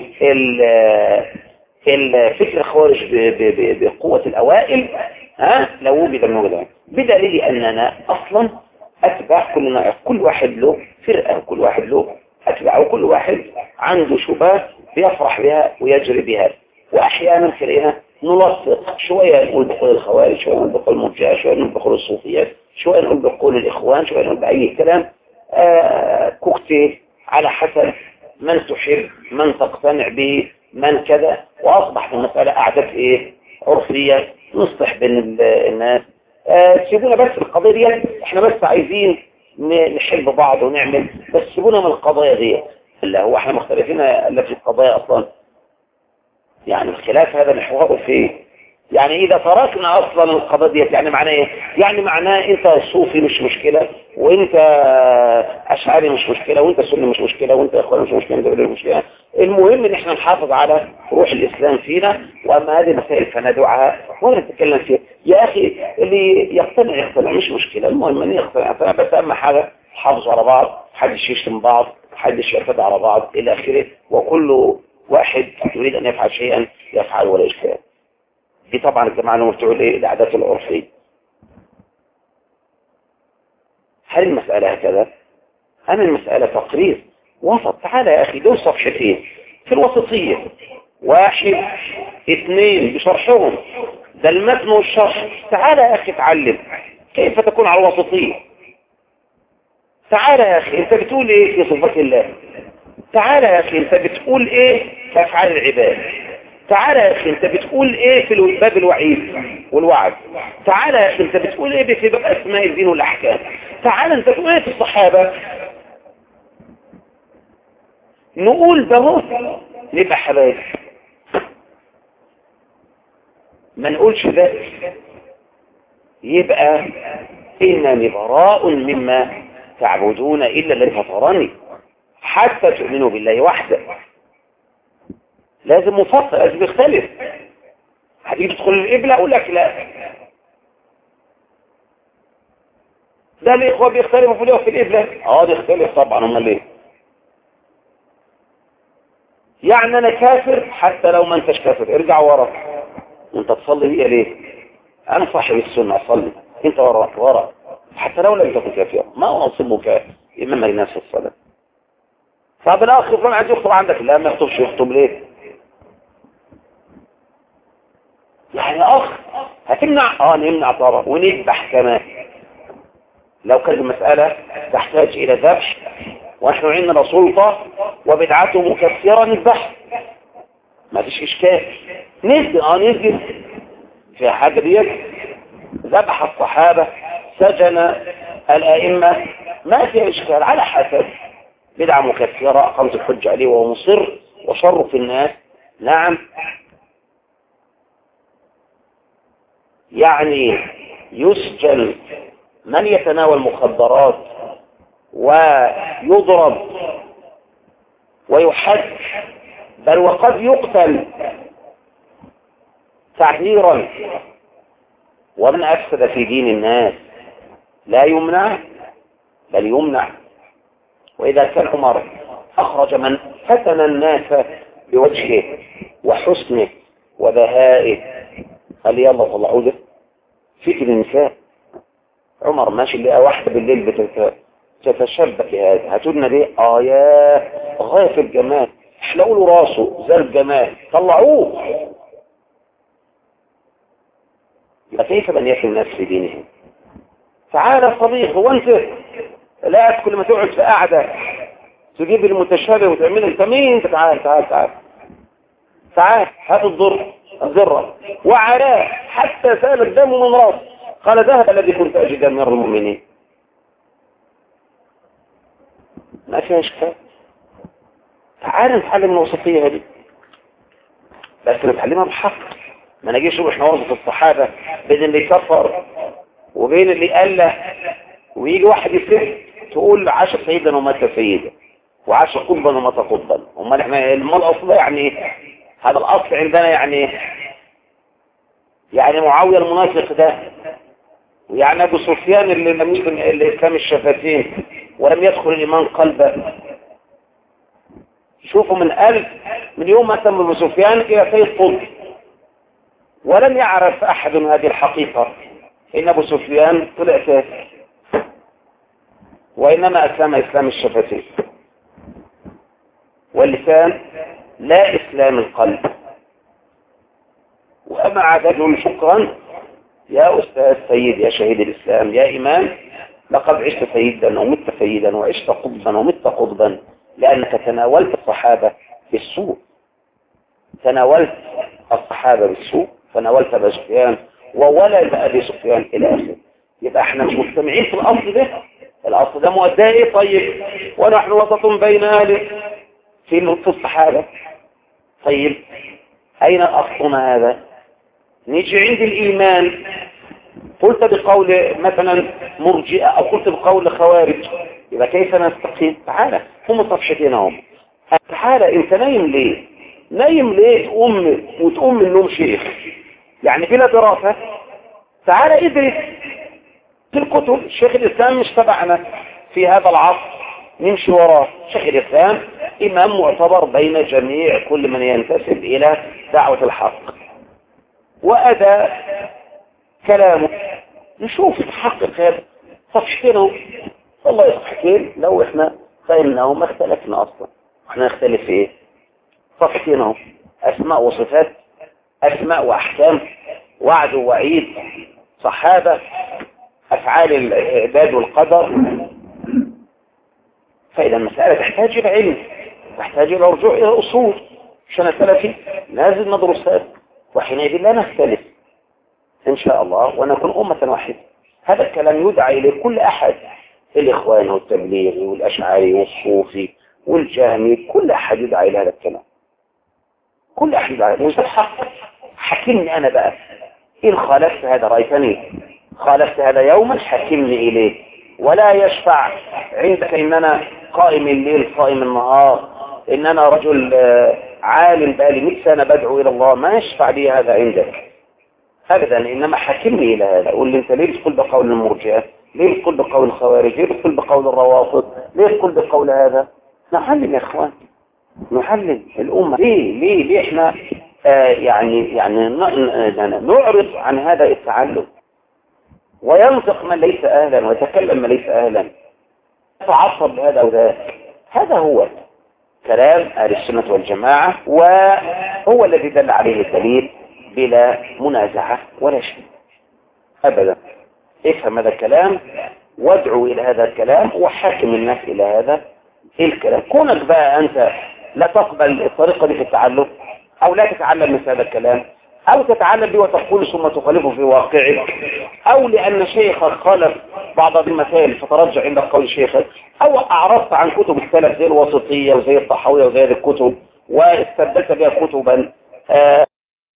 الفكر الخوارج بقوة الأوائل، ها لو وجد الموجود، بدليل أننا أصلا أتباع كلنا، كل واحد له فرقة، كل واحد له أتباع، وكل واحد عنده شبهة بيفرح بها ويجري بها. وأحيانا كلنا نلصق، شوية نقول بقول الخوارج، شوية نقول بقول المرجئة، شوية نقول بقول الصوفية، شوية نقول بقول الإخوان، شوية نقول بأي كلام. آه كوكتيل على حسب من تحب، من تقتنع به، من كذا. وأصبحت المسألة قعدت إيه عرفية نصلح بين الناس. آه سيبونا بس القضية دي، احنا بس عايزين نحب بعض ونعمل، بس سيبونا من القضايا دي. اللي هو احنا مختلفين الا في القضايا أصلا، يعني الخلاف هذا محوره فيه. يعني إذا تركنا أصلا القضايا دي يعني معناه إيه؟ يعني معناه أنت صوفي مش مشكلة، وأنت أشعري مش مشكلة، وأنت سني مش مشكلة، وأنت إخوان مش مشكلة، وأنت مش مشكلة. المهم إن إحنا نحافظ على روح الإسلام فينا. وأما هذه مسائل فندعها ولا نتكلم فيها. يا أخي اللي يقتنع يقتنع مش مشكلة، المهم أن يقتنع يقتنع، بس أهم حاجة حافظوا على بعض، محدش يشتم بعض، محدش يعتدي على بعض إلى آخره. وكل واحد يريد أن يفعل شيئا يفعل ولا إشكال. دي طبعا الجماعة اللي بتقول ايه العادات العرفية. هل المسألة هكذا؟ أنا المسألة تقرير وسط. تعالى يا أخي دول صفحتين في الوسطية، واحد اثنين بشرحهم، ده المتن والشرح. تعالى يا أخي اتعلم كيف تكون على الوسطية. تعالى يا أخي أنت بتقول إيه في صفات الله؟ تعالى يا أخي أنت بتقول إيه في أفعال العباد؟ تعالى يا أخي أنت بتقول إيه في باب الوعيد والوعد؟ تعالى يا أخي أنت بتقول إيه في باب أسماء الدين والأحكام؟ تعالى أنت بتقول إيه في الصحابة؟ نقول ده هو نبقى حبايب، ما نقولش ده يبقى إنني براء مما تعبدون إلا الذي فطرني حتى تؤمنوا بالله وحده. لازم مفصل، لازم يختلف. هتيجي تدخل القبلة أقول لك لا، ده الإخوة بيختلفوا في اليوم في القبلة. اه بيختلف طبعا، امال ليه؟ يعني أنا كافر حتى لو ما أنتش كافر، ارجع ورا. وأنت تصلي بيا ليه؟ أنا صاحب السنة أصلي، أنت ورا ورا حتى لو لم تكن كافرا، ما أنصبك إمام الناس الصلاة. طب الأخ يكون عايز يخطب عندك، لا ما يخطبش، يخطب ليه؟ يعني أخ هتمنع؟ آه نمنع طبعا، ونذبح كمان لو كانت المسألة تحتاج إلى ذبح ونحن عندنا سلطة وبدعته مكثرة نذبح، ما فيش إشكال. نسجد اه نسجد في حاجة ديت. ذبح الصحابة، سجن الأئمة، ما في إشكال، على حسب بدعة مكثرة أقمت الحج عليه وهو مصر وشر في الناس. نعم، يعني يسجن من يتناول مخدرات ويضرب ويحد، بل وقد يقتل تعذيرا. ومن أفسد في دين الناس لا يمنع بل يمنع. وإذا كان عمر أخرج من فتن الناس بوجهه وحسنه وبهائه، قال يلا طلعوا له فكر النساء. عمر ماشي لقى واحدة بالليل بتتشبك هذا، هتقولنا ليه؟ اه يا غاية في الجمال، احلقوا له راسه زي الجمال، طلعوه. كيف من يكن الناس في دينهم؟ تعالى صديق، هو انت لا كل ما تقعد في قاعدة تجيب المتشابه وتعمل انت مين؟ تعال تعال تعال تعال هات الضر الذرة وعراه حتى سال الدم من راس، قال ذهب الذي كنت أجد من المؤمنين. ما فيها اشكال. تعال نتعلم الوسطية هذه، بس نتعلمها بحق. ما نجيش واحنا وسط الصحابة بين اللي كفر وبين اللي قال، ويجي واحد يسير تقول عاش سيدا ومات سيدا وعاش قطبا ومات قطبا. امال احنا المال اصلا يعني ايه؟ هذا الاصل عندنا يعني يعني معاوية المنافق ده، ويعني ابو سفيان اللي لم يكن الاسلام الشفتين ولم يدخل الايمان قلبه. شوفوا من ألف من يوم ما تم ابو سفيان الى سيد قطب، ولم يعرف احد هذه الحقيقة ان ابو سفيان طلع كافر، وانما اسلم اسلام الشفتين واللسان لا اسلام القلب. ومع ذلك شكرا يا أستاذ سيد يا شهيد الإسلام يا إمام، لقد عشت سيدا ومت سيدا وعشت قطبا ومت قطبا، لأنك تناولت الصحابة بالسوء، تناولت الصحابة بالسوء، تناولت أبا سفيان وولد أبي سفيان إلى آخره. يبقى احنا مش مجتمعين في الأصل ده. الأصل ده مؤداه إيه؟ طيب ونحن وسط بين أهل في الصحابة. طيب أين أصلنا هذا؟ نيجي عند الإيمان، قلت بقول مثلا مرجئة أو قلت بقول خوارج، يبقى كيف نستقيم؟ تعالى هم صفحتين هم. تعالى انت نايم ليه؟ نايم ليه تقوم وتقوم من النوم شيخ؟ يعني بلا دراسة. تعالى ادرس في الكتب. شيخ الإسلام مش تبعنا في هذا العصر نمشي وراه. شيخ الإسلام إمام معتبر بين جميع كل من ينتسب إلى دعوة الحق، وأدى كلامه نشوف نحقق هذا. صفحتين والله صفحتين لو احنا فهمناه ما اختلفنا اصلا. احنا نختلف في ايه؟ صفحتين اسماء وصفات، اسماء واحكام، وعد فإذا المسألة تحتاج إلى علم، تحتاج إلى رجوع إلى الأصول. عشان السلفي لازم ندرس هذا، وحينئذ لا نختلف إن شاء الله ونكون أمة واحدة. هذا الكلام يدعى إليه كل أحد، الإخوان والتبليغي والأشعري والصوفي والجهمي، كل أحد يدعى إلى هذا الكلام، كل أحد يدعى إليه. الحق حكمني أنا بقى، إن خالفت هذا رأيتني، خالفت هذا يوما حكمني إليه، ولا يشفع عندك إن أنا قائم الليل قائم النهار، إن أنا رجل عالم بقالي مئة سنة بدعو إلى الله، ما يشفع لي هذا عندك أبدا. إنما حكمني إلى هذا، قول لي أنت ليه بتقول بقول المرجئة، ليه بتقول بقول الخوارج، ليه بتقول بقول الروافض، ليه بتقول بقول هذا؟ نحلل يا إخوان، نحلل الأمة. ليه ليه ليه إحنا آه يعني يعني نعرض عن هذا التعلم، وينطق من ليس أهلا ويتكلم من ليس أهلا، تعصب بهذا أو ذاك. هذا هو كلام أهل السنة والجماعة، وهو الذي دل عليه الدليل بلا منازعة ولا شيء أبدا. افهم هذا الكلام وادعو إلى هذا الكلام وحاكم الناس إلى هذا الكلام. كونك بقى أنت لا تقبل الطريقة دي في التعلم، أو لا تتعلم مثل هذا الكلام، أو تتعلم به وتقول ثم تخالفه في واقعك، أو لأن شيخك خالف بعض المسائل فترجع عند قول شيخك، أو أعرضت عن كتب السلف زي الوسطية وزي الطحاوية وزي هذه الكتب واستبدلت بها كتبا